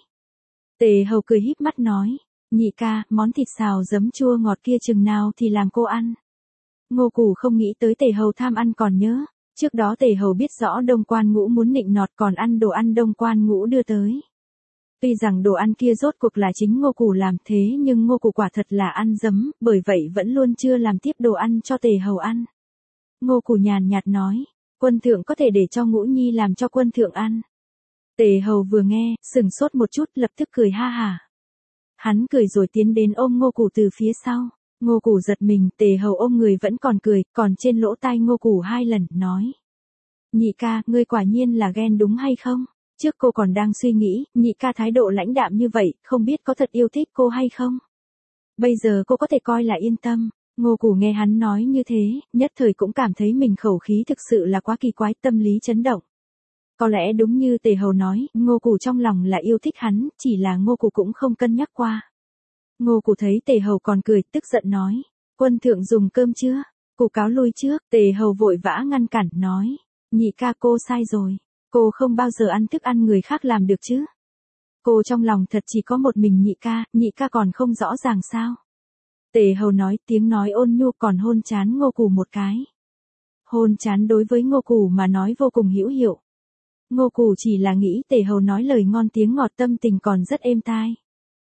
Tề Hầu cười híp mắt nói, nhị ca, món thịt xào giấm chua ngọt kia chừng nào thì làm cô ăn. Ngô Củ không nghĩ tới Tề Hầu tham ăn còn nhớ, trước đó Tề Hầu biết rõ Đông Quan Ngũ muốn nịnh nọt còn ăn đồ ăn Đông Quan Ngũ đưa tới. Tuy rằng đồ ăn kia rốt cuộc là chính Ngô Củ làm thế nhưng Ngô Củ quả thật là ăn dấm, bởi vậy vẫn luôn chưa làm tiếp đồ ăn cho Tề Hầu ăn. Ngô Củ nhàn nhạt nói, quân thượng có thể để cho Ngũ Nhi làm cho quân thượng ăn. Tề Hầu vừa nghe, sừng sốt một chút lập tức cười ha hả. Hắn cười rồi tiến đến ôm Ngô Củ từ phía sau. Ngô Củ giật mình, Tề Hầu ôm người vẫn còn cười, còn trên lỗ tai Ngô Củ 2 lần, nói. Nhị ca, ngươi quả nhiên là ghen đúng hay không? Trước cô còn đang suy nghĩ, nhị ca thái độ lãnh đạm như vậy, không biết có thật yêu thích cô hay không? Bây giờ cô có thể coi là yên tâm. Ngô Củ nghe hắn nói như thế, nhất thời cũng cảm thấy mình khẩu khí thực sự là quá kỳ quái, tâm lý chấn động. Có lẽ đúng như Tề Hầu nói, Ngô Củ trong lòng là yêu thích hắn, chỉ là Ngô Củ cũng không cân nhắc qua. Ngô Củ thấy Tề Hầu còn cười, tức giận nói, quân thượng dùng cơm chưa? Củ cáo lui trước, Tề Hầu vội vã ngăn cản, nói, nhị ca cô sai rồi, cô không bao giờ ăn thức ăn người khác làm được chứ. Cô trong lòng thật chỉ có một mình nhị ca còn không rõ ràng sao. Tề Hầu nói, tiếng nói ôn nhu còn hôn trán Ngô Củ một cái. Hôn trán đối với Ngô Củ mà nói vô cùng hữu hiệu. Ngô Củ chỉ là nghĩ Tề Hầu nói lời ngon tiếng ngọt, tâm tình còn rất êm tai.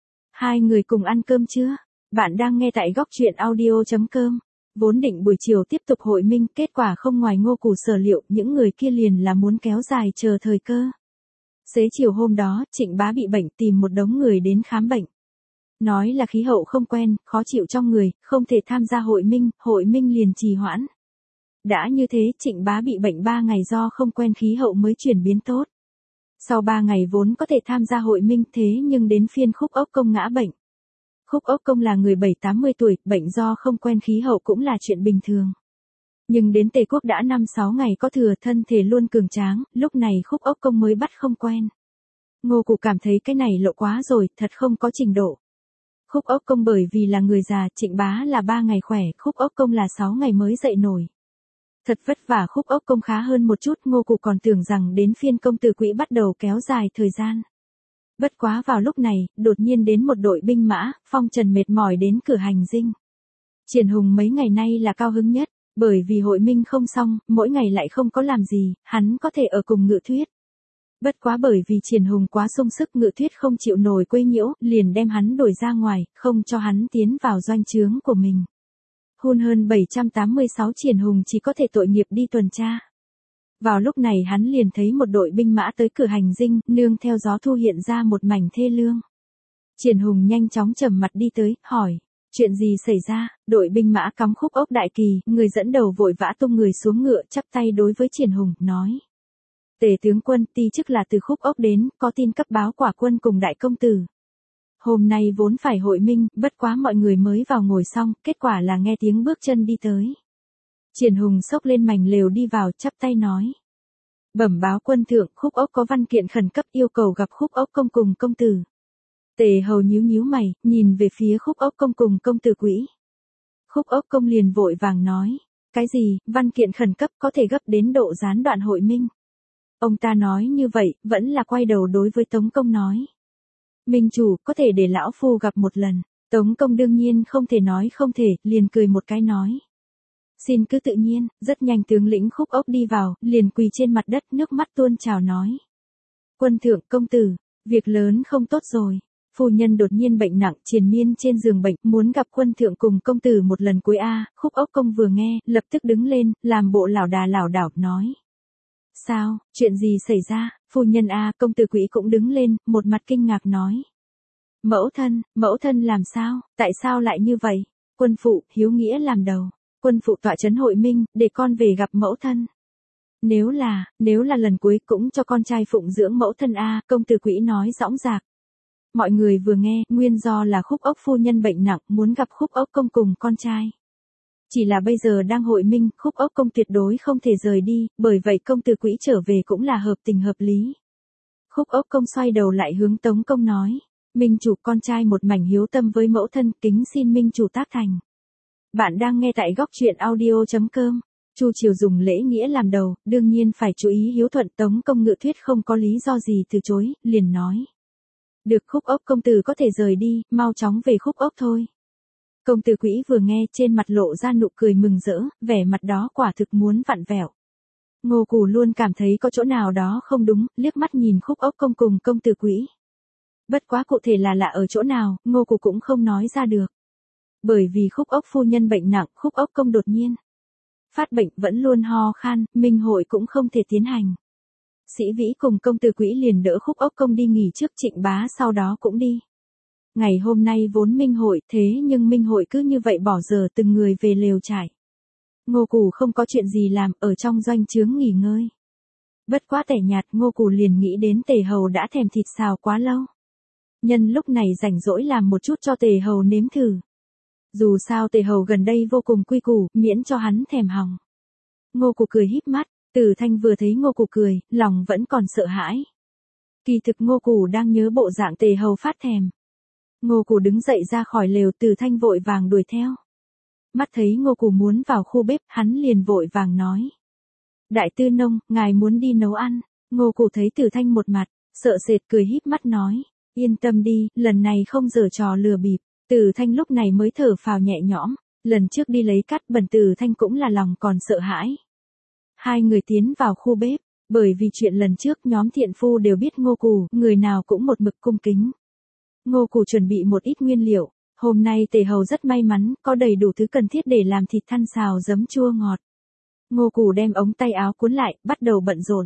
Hai người cùng ăn cơm chưa? Bạn đang nghe tại góc truyện audio.com. Vốn định buổi chiều tiếp tục hội minh, kết quả không ngoài Ngô Củ sở liệu, những người kia liền là muốn kéo dài chờ thời cơ. Xế chiều hôm đó, Trịnh Bá bị bệnh, tìm một đống người đến khám bệnh. Nói là khí hậu không quen, khó chịu trong người, không thể tham gia hội minh liền trì hoãn. Đã như thế, Trịnh Bá bị bệnh 3 ngày do không quen khí hậu mới chuyển biến tốt. Sau 3 ngày vốn có thể tham gia hội minh thế nhưng đến phiên Khúc Ốc Công ngã bệnh. Khúc Ốc Công là người 7-80 tuổi, bệnh do không quen khí hậu cũng là chuyện bình thường. Nhưng đến Tề Quốc đã 5-6 ngày có thừa, thân thể luôn cường tráng, lúc này Khúc Ốc Công mới bắt không quen. Ngô Củ cảm thấy cái này lộ quá rồi, thật không có trình độ. Khúc Ốc Công bởi vì là người già, Trịnh Bá là 3 ngày khỏe, Khúc Ốc Công là 6 ngày mới dậy nổi. Thật vất vả Khúc Ốc Công khá hơn một chút, Ngô Củ còn tưởng rằng đến phiên công tử Quỹ bắt đầu kéo dài thời gian. Bất quá vào lúc này, đột nhiên đến một đội binh mã, phong trần mệt mỏi đến cửa hành dinh. Triển Hùng mấy ngày nay là cao hứng nhất, bởi vì hội minh không xong, mỗi ngày lại không có làm gì, hắn có thể ở cùng Ngự Thuyết. Bất quá bởi vì Triển Hùng quá sung sức, Ngự Thuyết không chịu nổi quấy nhiễu, liền đem hắn đuổi ra ngoài, không cho hắn tiến vào doanh trướng của mình. Hun hơn 786 Triển Hùng chỉ có thể tội nghiệp đi tuần tra. Vào lúc này hắn liền thấy một đội binh mã tới cửa hành dinh, nương theo gió thu hiện ra một mảnh thê lương. Triển Hùng nhanh chóng trầm mặt đi tới, hỏi, chuyện gì xảy ra? Đội binh mã cắm Khúc Ốc đại kỳ, người dẫn đầu vội vã tung người xuống ngựa, chắp tay đối với Triển Hùng, nói. Tề tướng quân, ti chức là từ Khúc Ốc đến, có tin cấp báo quả quân cùng đại công tử. Hôm nay vốn phải hội minh, bất quá mọi người mới vào ngồi xong, kết quả là nghe tiếng bước chân đi tới. Triển Hùng xốc lên mành lều đi vào, chắp tay nói. Bẩm báo quân thượng, Khúc Ốc có văn kiện khẩn cấp yêu cầu gặp Khúc Ốc Công cùng công tử. Tề Hầu nhíu mày, nhìn về phía Khúc Ốc Công cùng công tử Quỹ. Khúc Ốc Công liền vội vàng nói. Cái gì, văn kiện khẩn cấp có thể gấp đến độ gián đoạn hội minh. Ông ta nói như vậy, vẫn là quay đầu đối với Tống Công nói. Minh chủ, có thể để lão phu gặp một lần. Tống Công đương nhiên không thể nói không thể, liền cười một cái nói. Xin cứ tự nhiên, rất nhanh tướng lĩnh Khúc Ốc đi vào, liền quỳ trên mặt đất, nước mắt tuôn trào nói. Quân thượng, công tử, việc lớn không tốt rồi. Phu nhân đột nhiên bệnh nặng, triền miên trên giường bệnh, muốn gặp quân thượng cùng công tử một lần cuối a. Khúc Ốc Công vừa nghe, lập tức đứng lên, làm bộ lảo đảo, nói. Sao, chuyện gì xảy ra? Phu nhân a. Công tử Quỹ cũng đứng lên, một mặt kinh ngạc nói. Mẫu thân làm sao, tại sao lại như vậy? Quân phụ, hiếu nghĩa làm đầu. Quân phụ tọa trấn hội minh, để con về gặp mẫu thân. Nếu là lần cuối cũng cho con trai phụng dưỡng mẫu thân a. Công tử Quỹ nói dõng dạc. Mọi người vừa nghe, nguyên do là Khúc Ốc phu nhân bệnh nặng, muốn gặp Khúc Ốc Công cùng con trai. Chỉ là bây giờ đang hội minh, Khúc Ốc Công tuyệt đối không thể rời đi, bởi vậy công tử Quỹ trở về cũng là hợp tình hợp lý. Khúc Ốc Công xoay đầu lại hướng Tống Công nói. Minh chủ, con trai một mảnh hiếu tâm với mẫu thân, kính xin minh chủ tác thành. Bạn đang nghe tại góc truyện audio.com. Chu Triều dùng lễ nghĩa làm đầu, đương nhiên phải chú ý hiếu thuận. Tống Công Ngự thuyết không có lý do gì từ chối, liền nói. Được, Khúc Ốc công tử có thể rời đi, mau chóng về Khúc Ốc thôi. Công tử Quỹ vừa nghe trên mặt lộ ra nụ cười mừng rỡ, vẻ mặt đó quả thực muốn vặn vẹo. Ngô Cù luôn cảm thấy có chỗ nào đó không đúng, liếc mắt nhìn Khúc Ốc công cùng công tử Quỹ. Bất quá cụ thể là lạ ở chỗ nào, Ngô Cù cũng không nói ra được. Bởi vì Khúc Ốc phu nhân bệnh nặng, Khúc Ốc công đột nhiên phát bệnh, vẫn luôn ho khan, minh hội cũng không thể tiến hành. Sĩ Vĩ cùng công tử Quỹ liền đỡ Khúc Ốc công đi nghỉ trước, Trịnh Bá sau đó cũng đi. Ngày hôm nay vốn minh hội, thế nhưng minh hội cứ như vậy bỏ giờ từng người về lều trại. Ngô Cù không có chuyện gì làm, ở trong doanh trướng nghỉ ngơi. Bất quá tẻ nhạt, Ngô Cù liền nghĩ đến Tề Hầu đã thèm thịt xào quá lâu. Nhân lúc này rảnh rỗi làm một chút cho Tề Hầu nếm thử. Dù sao Tề Hầu gần đây vô cùng quy củ, miễn cho hắn thèm hỏng. Ngô Cù cười híp mắt, Từ Thanh vừa thấy Ngô Cù cười, lòng vẫn còn sợ hãi. Kỳ thực Ngô Cù đang nhớ bộ dạng Tề Hầu phát thèm. Ngô Cù đứng dậy ra khỏi lều, Từ Thanh vội vàng đuổi theo. Mắt thấy Ngô Cù muốn vào khu bếp, hắn liền vội vàng nói. Đại tư nông, ngài muốn đi nấu ăn. Ngô Cù thấy Từ Thanh một mặt, sợ sệt cười híp mắt nói. Yên tâm đi, lần này không giở trò lừa bịp. Từ Thanh lúc này mới thở phào nhẹ nhõm, lần trước đi lấy cát bẩn Từ Thanh cũng là lòng còn sợ hãi. Hai người tiến vào khu bếp, bởi vì chuyện lần trước nhóm thiện phu đều biết Ngô Cù, người nào cũng một mực cung kính. Ngô Cù chuẩn bị một ít nguyên liệu, hôm nay Tề Hầu rất may mắn, có đầy đủ thứ cần thiết để làm thịt thăn xào giấm chua ngọt. Ngô Cù đem ống tay áo cuốn lại, bắt đầu bận rộn.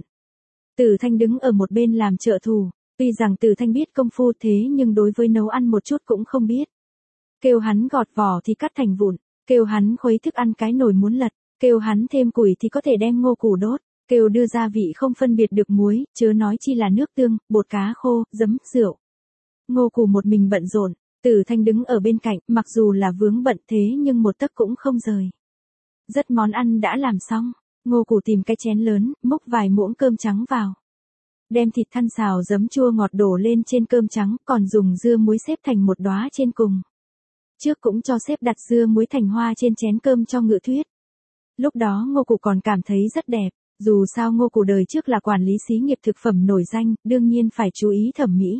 Từ Thanh đứng ở một bên làm trợ thủ, tuy rằng Từ Thanh biết công phu thế nhưng đối với nấu ăn một chút cũng không biết. Kêu hắn gọt vỏ thì cắt thành vụn, kêu hắn khuấy thức ăn cái nồi muốn lật, kêu hắn thêm củi thì có thể đem Ngô Cù đốt, kêu đưa gia vị không phân biệt được muối, chớ nói chi là nước tương, bột cá khô, giấm, rượu. Ngô Cù một mình bận rộn, Từ Thanh đứng ở bên cạnh, mặc dù là vướng bận thế nhưng một tấc cũng không rời. Rất món ăn đã làm xong, Ngô Cù tìm cái chén lớn, múc vài muỗng cơm trắng vào. Đem thịt thăn xào giấm chua ngọt đổ lên trên cơm trắng, còn dùng dưa muối xếp thành một đóa trên cùng. Trước cũng cho xếp đặt dưa muối thành hoa trên chén cơm cho Ngự thuyết. Lúc đó Ngô Cù còn cảm thấy rất đẹp, dù sao Ngô Cù đời trước là quản lý xí nghiệp thực phẩm nổi danh, đương nhiên phải chú ý thẩm mỹ.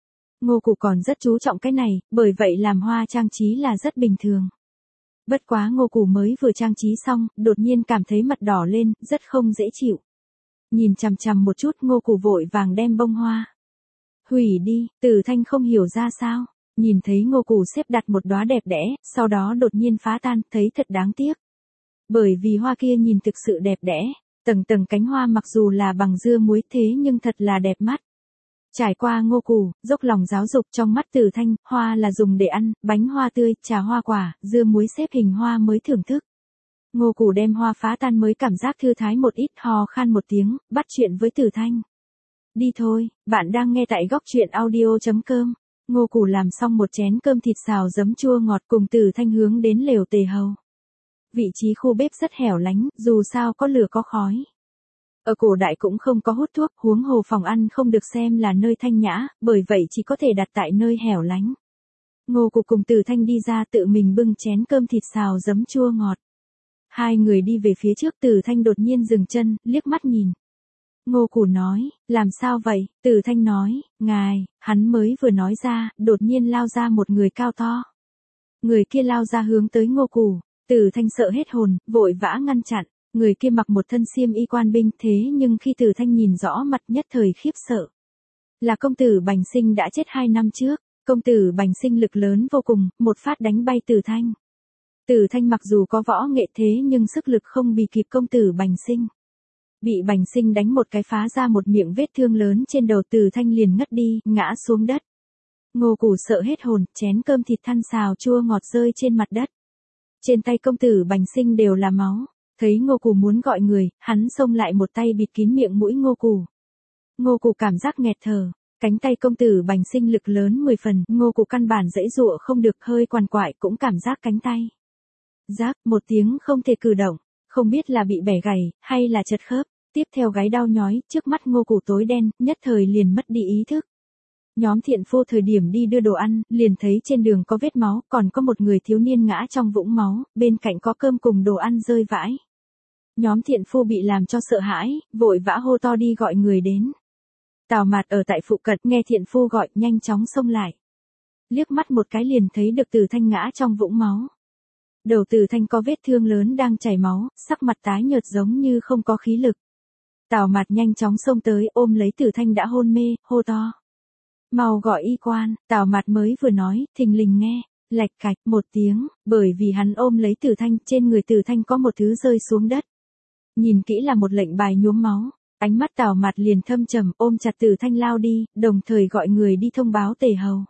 Ngô Cù còn rất chú trọng cái này, bởi vậy làm hoa trang trí là rất bình thường. Bất quá Ngô Cù mới vừa trang trí xong, đột nhiên cảm thấy mặt đỏ lên, rất không dễ chịu. Nhìn chằm chằm một chút, Ngô Cù vội vàng đem bông hoa hủy đi. Từ Thanh không hiểu ra sao, nhìn thấy Ngô Cù xếp đặt một đóa đẹp đẽ, sau đó đột nhiên phá tan, thấy thật đáng tiếc. Bởi vì hoa kia nhìn thực sự đẹp đẽ, tầng tầng cánh hoa mặc dù là bằng dưa muối thế nhưng thật là đẹp mắt. Trải qua Ngô Cù, dốc lòng giáo dục trong mắt Từ Thanh, hoa là dùng để ăn, bánh hoa tươi, trà hoa quả, dưa muối xếp hình hoa mới thưởng thức. Ngô Cù đem hoa phá tan mới cảm giác thư thái một ít, hò khan một tiếng, bắt chuyện với Từ Thanh. Đi thôi, bạn đang nghe tại góc truyện audio.com. Ngô Cù làm xong một chén cơm thịt xào giấm chua ngọt cùng Từ Thanh hướng đến lều Tề Hầu. Vị trí khu bếp rất hẻo lánh, dù sao có lửa có khói. Ở cổ đại cũng không có hút thuốc, huống hồ phòng ăn không được xem là nơi thanh nhã, bởi vậy chỉ có thể đặt tại nơi hẻo lánh. Ngô Cù cùng Từ Thanh đi ra, tự mình bưng chén cơm thịt xào giấm chua ngọt. Hai người đi về phía trước, Từ Thanh đột nhiên dừng chân, liếc mắt nhìn. Ngô Cù nói, làm sao vậy? Từ Thanh nói, ngài, hắn mới vừa nói ra, đột nhiên lao ra một người cao to. Người kia lao ra hướng tới Ngô Cù, Từ Thanh sợ hết hồn, vội vã ngăn chặn. Người kia mặc một thân xiêm y quan binh, thế nhưng khi Từ Thanh nhìn rõ mặt nhất thời khiếp sợ. Là công tử Bành Sinh đã chết 2 năm trước, công tử Bành Sinh lực lớn vô cùng, một phát đánh bay Từ Thanh. Từ Thanh mặc dù có võ nghệ thế nhưng sức lực không bì kịp công tử Bành Sinh. Bị Bành Sinh đánh một cái phá ra một miệng vết thương lớn trên đầu, Từ Thanh liền ngất đi, ngã xuống đất. Ngô Cù sợ hết hồn, chén cơm thịt thăn xào chua ngọt rơi trên mặt đất. Trên tay công tử Bành Sinh đều là máu. Thấy Ngô Cù muốn gọi người, hắn xông lại một tay bịt kín miệng mũi Ngô Cù. Ngô Cù cảm giác nghẹt thở, cánh tay công tử Bành Sinh lực lớn 10 phần, Ngô Cù căn bản giãy giụa không được, hơi quằn quại cũng cảm giác cánh tay. Rác, một tiếng không thể cử động, không biết là bị bẻ gãy hay là chật khớp, tiếp theo gáy đau nhói, trước mắt Ngô Cù tối đen, nhất thời liền mất đi ý thức. Nhóm thiện phu thời điểm đi đưa đồ ăn, liền thấy trên đường có vết máu, còn có một người thiếu niên ngã trong vũng máu, bên cạnh có cơm cùng đồ ăn rơi vãi. Nhóm thiện phu bị làm cho sợ hãi, vội vã hô to đi gọi người đến. Tào Mạt ở tại phụ cận, nghe thiện phu gọi, nhanh chóng xông lại. Liếc mắt một cái liền thấy được Từ Thanh ngã trong vũng máu. Đầu Từ Thanh có vết thương lớn đang chảy máu, sắc mặt tái nhợt giống như không có khí lực. Tào Mạt nhanh chóng xông tới, ôm lấy Từ Thanh đã hôn mê, hô to. Mau gọi y quan. Tào Mạt mới vừa nói, thình lình nghe, lạch cạch một tiếng, bởi vì hắn ôm lấy Từ Thanh, trên người Từ Thanh có một thứ rơi xuống đất. Nhìn kỹ là một lệnh bài nhuốm máu, ánh mắt Tào Mạt liền thâm trầm, ôm chặt Từ Thanh lao đi, đồng thời gọi người đi thông báo Tề Hầu.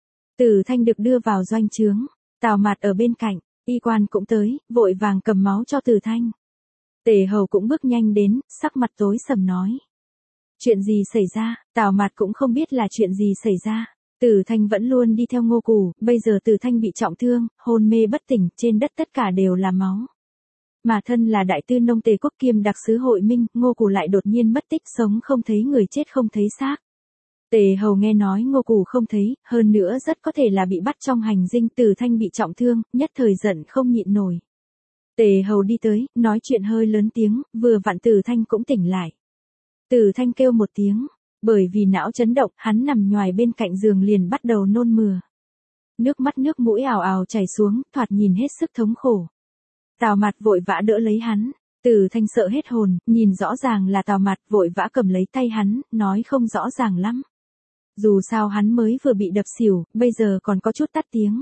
Từ Thanh được đưa vào doanh trướng, Tào Mạt ở bên cạnh, y quan cũng tới, vội vàng cầm máu cho Từ Thanh. Tề Hầu cũng bước nhanh đến, sắc mặt tối sầm nói. Chuyện gì xảy ra? Tào Mạt cũng không biết là chuyện gì xảy ra. Từ Thanh vẫn luôn đi theo Ngô Cù, bây giờ Từ Thanh bị trọng thương, hôn mê bất tỉnh, trên đất tất cả đều là máu. Mà thân là đại tư nông Tề quốc kiêm đặc sứ hội minh, Ngô Cù lại đột nhiên mất tích, sống không thấy người, chết không thấy xác. Tề Hầu nghe nói Ngô Cù không thấy, hơn nữa rất có thể là bị bắt trong hành dinh. Từ Thanh bị trọng thương, nhất thời giận không nhịn nổi. Tề Hầu đi tới, nói chuyện hơi lớn tiếng, vừa vặn Từ Thanh cũng tỉnh lại. Từ Thanh kêu một tiếng, bởi vì não chấn động, hắn nằm nhoài bên cạnh giường liền bắt đầu nôn mửa. Nước mắt nước mũi ào ào chảy xuống, thoạt nhìn hết sức thống khổ. Tào Mạt vội vã đỡ lấy hắn, Từ Thanh sợ hết hồn, nhìn rõ ràng là Tào Mạt, vội vã cầm lấy tay hắn, nói không rõ ràng lắm. Dù sao hắn mới vừa bị đập xỉu, bây giờ còn có chút tắt tiếng.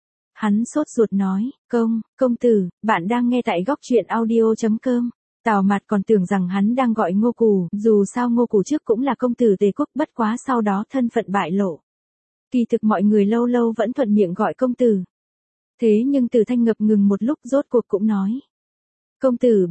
Hắn sốt ruột nói, công tử, bạn đang nghe tại góc truyện audio.com. Tào Mạt còn tưởng rằng hắn đang gọi Ngô Cù, dù sao Ngô Cù trước cũng là công tử Tề quốc, bất quá sau đó thân phận bại lộ. Kỳ thực mọi người lâu lâu vẫn thuận miệng gọi công tử. Thế nhưng Từ Thanh ngập ngừng một lúc, rốt cuộc cũng nói. Công tử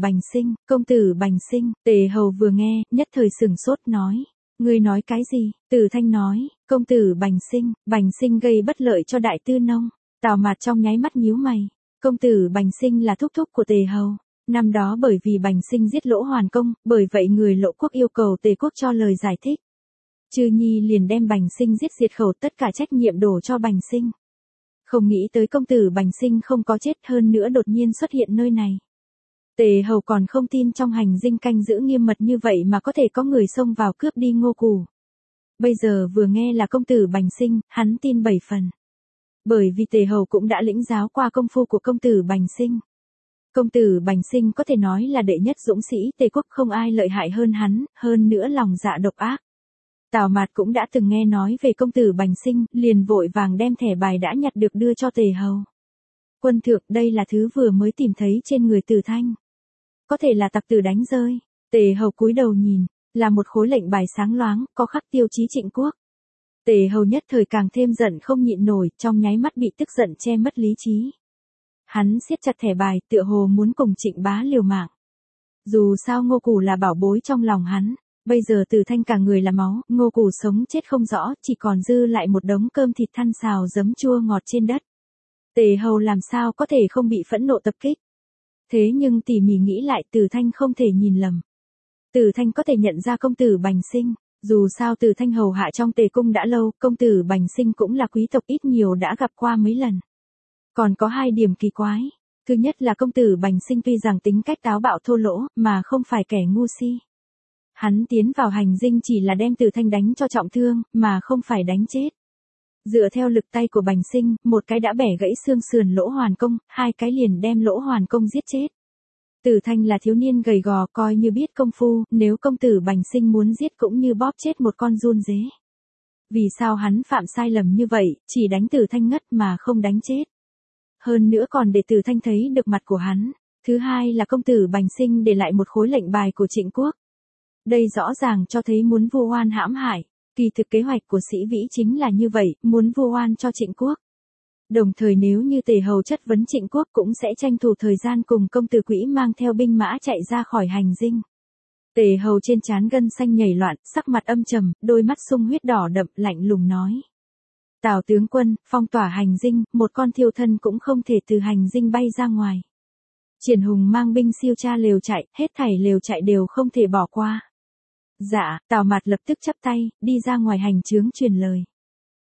Bành Sinh, Tề Hầu vừa nghe, nhất thời sửng sốt nói. Ngươi nói cái gì? Từ Thanh nói, công tử Bành Sinh gây bất lợi cho đại tư nông. Tào Mạt trong nháy mắt nhíu mày. Công tử Bành Sinh là thúc thúc của Tề Hầu. Năm đó bởi vì Bành Sinh giết Lỗ Hoàn Công, bởi vậy người Lộ quốc yêu cầu Tề quốc cho lời giải thích. Chư Nhi liền đem Bành Sinh giết diệt khẩu, tất cả trách nhiệm đổ cho Bành Sinh. Không nghĩ tới công tử Bành Sinh không có chết, hơn nữa đột nhiên xuất hiện nơi này. Tề Hầu còn không tin trong hành dinh canh giữ nghiêm mật như vậy mà có thể có người xông vào cướp đi Ngô Cù. Bây giờ vừa nghe là công tử Bành Sinh, hắn tin 7 phần. Bởi vì Tề Hầu cũng đã lĩnh giáo qua công phu của công tử Bành Sinh. Công tử Bành Sinh có thể nói là đệ nhất dũng sĩ Tề quốc, không ai lợi hại hơn hắn, hơn nữa lòng dạ độc ác. Tào Mạt cũng đã từng nghe nói về công tử Bành Sinh, liền vội vàng đem thẻ bài đã nhặt được đưa cho Tề Hầu. Quân thượng, đây là thứ vừa mới tìm thấy trên người Từ Thanh. Có thể là tặc tử đánh rơi. Tề Hầu cúi đầu nhìn, là một khối lệnh bài sáng loáng, có khắc tiêu chí Trịnh quốc. Tề Hầu nhất thời càng thêm giận không nhịn nổi, trong nháy mắt bị tức giận che mất lý trí. Hắn siết chặt thẻ bài, tựa hồ muốn cùng Trịnh bá liều mạng. Dù sao Ngô Cù là bảo bối trong lòng hắn, bây giờ Từ Thanh cả người là máu, Ngô Cù sống chết không rõ, chỉ còn dư lại một đống cơm thịt than xào giấm chua ngọt trên đất. Tề Hầu làm sao có thể không bị phẫn nộ tập kích. Thế nhưng tỉ mỉ nghĩ lại, Từ Thanh không thể nhìn lầm. Từ Thanh có thể nhận ra công tử Bành Sinh, dù sao Từ Thanh hầu hạ trong Tề cung đã lâu, công tử Bành Sinh cũng là quý tộc, ít nhiều đã gặp qua mấy lần. Còn có hai điểm kỳ quái. Thứ nhất là công tử Bành Sinh tuy rằng tính cách táo bạo thô lỗ, mà không phải kẻ ngu si. Hắn tiến vào hành dinh chỉ là đem Từ Thanh đánh cho trọng thương, mà không phải đánh chết. Dựa theo lực tay của Bành Sinh, một cái đã bẻ gãy xương sườn Lỗ Hoàn Công, hai cái liền đem Lỗ Hoàn Công giết chết. Từ Thanh là thiếu niên gầy gò, coi như biết công phu, nếu công tử Bành Sinh muốn giết cũng như bóp chết một con giun dế. Vì sao hắn phạm sai lầm như vậy, chỉ đánh Từ Thanh ngất mà không đánh chết? Hơn nữa còn để Từ Thanh thấy được mặt của hắn. Thứ hai là công tử Bành Sinh để lại một khối lệnh bài của Trịnh quốc. Đây rõ ràng cho thấy muốn vu oan hãm hại. Kỳ thực kế hoạch của Sĩ Vĩ chính là như vậy, muốn vu oan cho Trịnh quốc. Đồng thời nếu như Tề Hầu chất vấn Trịnh quốc cũng sẽ tranh thủ thời gian cùng công tử Quỹ mang theo binh mã chạy ra khỏi hành dinh. Tề Hầu trên trán gân xanh nhảy loạn, sắc mặt âm trầm, đôi mắt sung huyết đỏ đậm, lạnh lùng nói. Tào tướng quân, phong tỏa hành dinh, một con thiêu thân cũng không thể từ hành dinh bay ra ngoài. Triển Hùng mang binh siêu tra lều chạy, hết thảy lều chạy đều không thể bỏ qua. Dạ, Tào Mạt lập tức chắp tay, đi ra ngoài hành chướng truyền lời.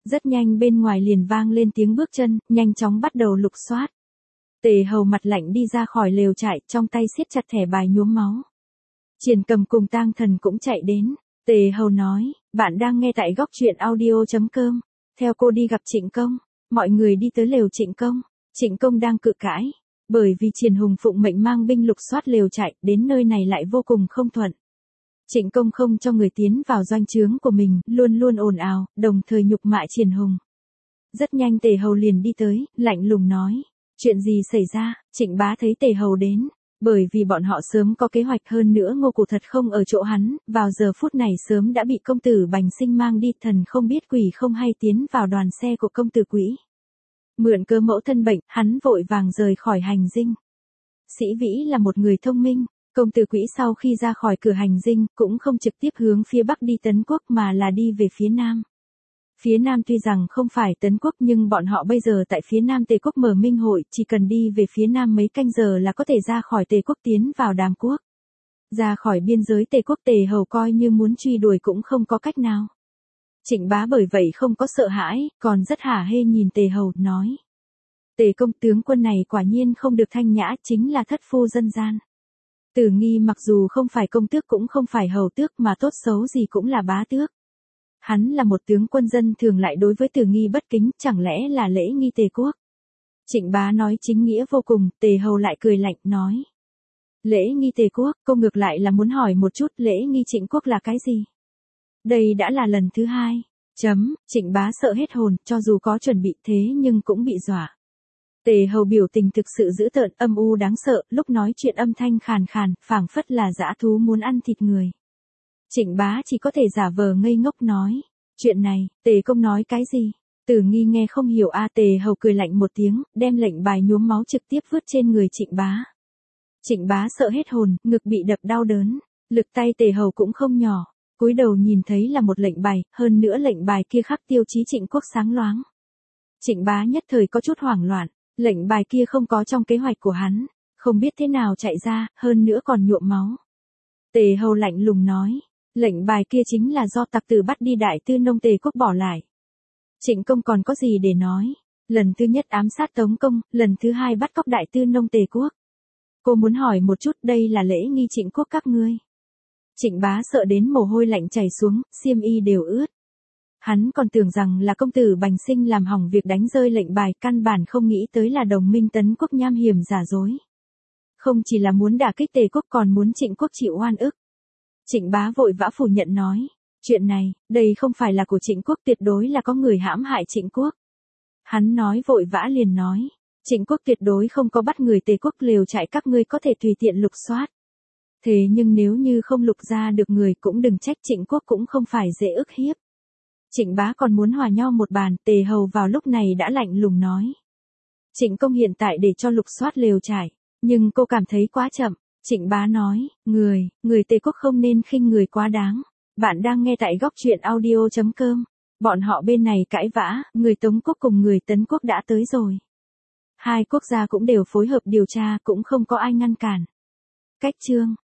Rất nhanh bên ngoài liền vang lên tiếng bước chân, nhanh chóng bắt đầu lục soát. Tề Hầu mặt lạnh đi ra khỏi lều trại, trong tay siết chặt thẻ bài nhuốm máu. Triển Cầm cùng Tang Thần cũng chạy đến. Tề Hầu nói, bạn đang nghe tại góc truyện audio.com. Theo cô đi gặp Trịnh Công. Mọi người đi tới lều Trịnh Công. Trịnh Công đang cự cãi. Bởi vì Triển Hùng phụng mệnh mang binh lục soát lều trại, đến nơi này lại vô cùng không thuận. Trịnh Công không cho người tiến vào doanh trướng của mình, luôn luôn ồn ào, đồng thời nhục mạ Triển Hùng. Rất nhanh Tề Hầu liền đi tới, lạnh lùng nói. Chuyện gì xảy ra? Trịnh Bá thấy Tề Hầu đến. Bởi vì bọn họ sớm có kế hoạch, hơn nữa Ngô Cụ thật không ở chỗ hắn, vào giờ phút này sớm đã bị công tử Bành Sinh mang đi, thần không biết quỷ không hay tiến vào đoàn xe của công tử Quỹ. Mượn cớ mẫu thân bệnh, hắn vội vàng rời khỏi hành dinh. Sĩ Vĩ là một người thông minh, công tử Quỹ sau khi ra khỏi cửa hành dinh, cũng không trực tiếp hướng phía bắc đi Tấn Quốc mà là đi về phía nam. Phía nam tuy rằng không phải Tấn Quốc nhưng bọn họ bây giờ tại phía nam Tề Quốc mở minh hội, chỉ cần đi về phía nam mấy canh giờ là có thể ra khỏi Tề Quốc tiến vào Đàm Quốc. Ra khỏi biên giới Tề Quốc, Tề Hầu coi như muốn truy đuổi cũng không có cách nào. Trịnh Bá bởi vậy không có sợ hãi, còn rất hả hê nhìn Tề Hầu, nói. Tề công tướng quân này quả nhiên không được thanh nhã, chính là thất phu dân gian. Tử Nghi mặc dù không phải công tước cũng không phải hầu tước mà tốt xấu gì cũng là bá tước. Hắn là một tướng quân dân thường lại đối với Tử Nghi bất kính, chẳng lẽ là lễ nghi Tề Quốc. Trịnh Bá nói chính nghĩa vô cùng, Tề Hầu lại cười lạnh, nói. Lễ nghi Tề Quốc, cô ngược lại là muốn hỏi một chút lễ nghi Trịnh Quốc là cái gì? Đây đã là lần thứ hai. Trịnh Bá sợ hết hồn, cho dù có chuẩn bị thế nhưng cũng bị dọa. Tề Hầu biểu tình thực sự dữ tợn, âm u đáng sợ, lúc nói chuyện âm thanh khàn khàn, phảng phất là dã thú muốn ăn thịt người. Trịnh Bá chỉ có thể giả vờ ngây ngốc nói. Chuyện này, Tề công nói cái gì? Tử Nghi nghe không hiểu Tề Hầu cười lạnh một tiếng, đem lệnh bài nhuốm máu trực tiếp vứt trên người Trịnh Bá. Trịnh Bá sợ hết hồn, ngực bị đập đau đớn. Lực tay Tề Hầu cũng không nhỏ. Cúi đầu nhìn thấy là một lệnh bài, hơn nữa lệnh bài kia khắc tiêu chí Trịnh Quốc sáng loáng. Trịnh Bá nhất thời có chút hoảng loạn. Lệnh bài kia không có trong kế hoạch của hắn. Không biết thế nào chạy ra, hơn nữa còn nhuộm máu. Tề Hầu lạnh lùng nói. Lệnh bài kia chính là do tặc tử bắt đi Đại Tư Nông Tề Quốc bỏ lại. Trịnh Công còn có gì để nói? Lần thứ nhất ám sát Tống Công, lần thứ hai bắt cóc Đại Tư Nông Tề Quốc. Cô muốn hỏi một chút, đây là lễ nghi Trịnh Quốc các ngươi. Trịnh Bá sợ đến mồ hôi lạnh chảy xuống, xiêm y đều ướt. Hắn còn tưởng rằng là công tử Bành Sinh làm hỏng việc đánh rơi lệnh bài, căn bản không nghĩ tới là đồng minh Tấn Quốc nham hiểm giả dối. Không chỉ là muốn đả kích Tề Quốc còn muốn Trịnh Quốc chịu oan ức. Trịnh Bá vội vã phủ nhận nói, chuyện này, đây không phải là của Trịnh Quốc, tuyệt đối là có người hãm hại Trịnh Quốc. Hắn nói vội vã liền nói, Trịnh Quốc tuyệt đối không có bắt người Tề Quốc, lều trại các ngươi có thể tùy tiện lục soát. Thế nhưng nếu như không lục ra được người cũng đừng trách Trịnh Quốc cũng không phải dễ ức hiếp. Trịnh Bá còn muốn hòa nho một bàn, Tề Hầu vào lúc này đã lạnh lùng nói. Trịnh Công hiện tại để cho lục soát lều trại, nhưng cô cảm thấy quá chậm. Trịnh Bá nói, người Tề Quốc không nên khinh người quá đáng. Bạn đang nghe tại góc truyện audio.com. Bọn họ bên này cãi vã, người Tống Quốc cùng người Tấn Quốc đã tới rồi. Hai quốc gia cũng đều phối hợp điều tra, cũng không có ai ngăn cản. Cách chương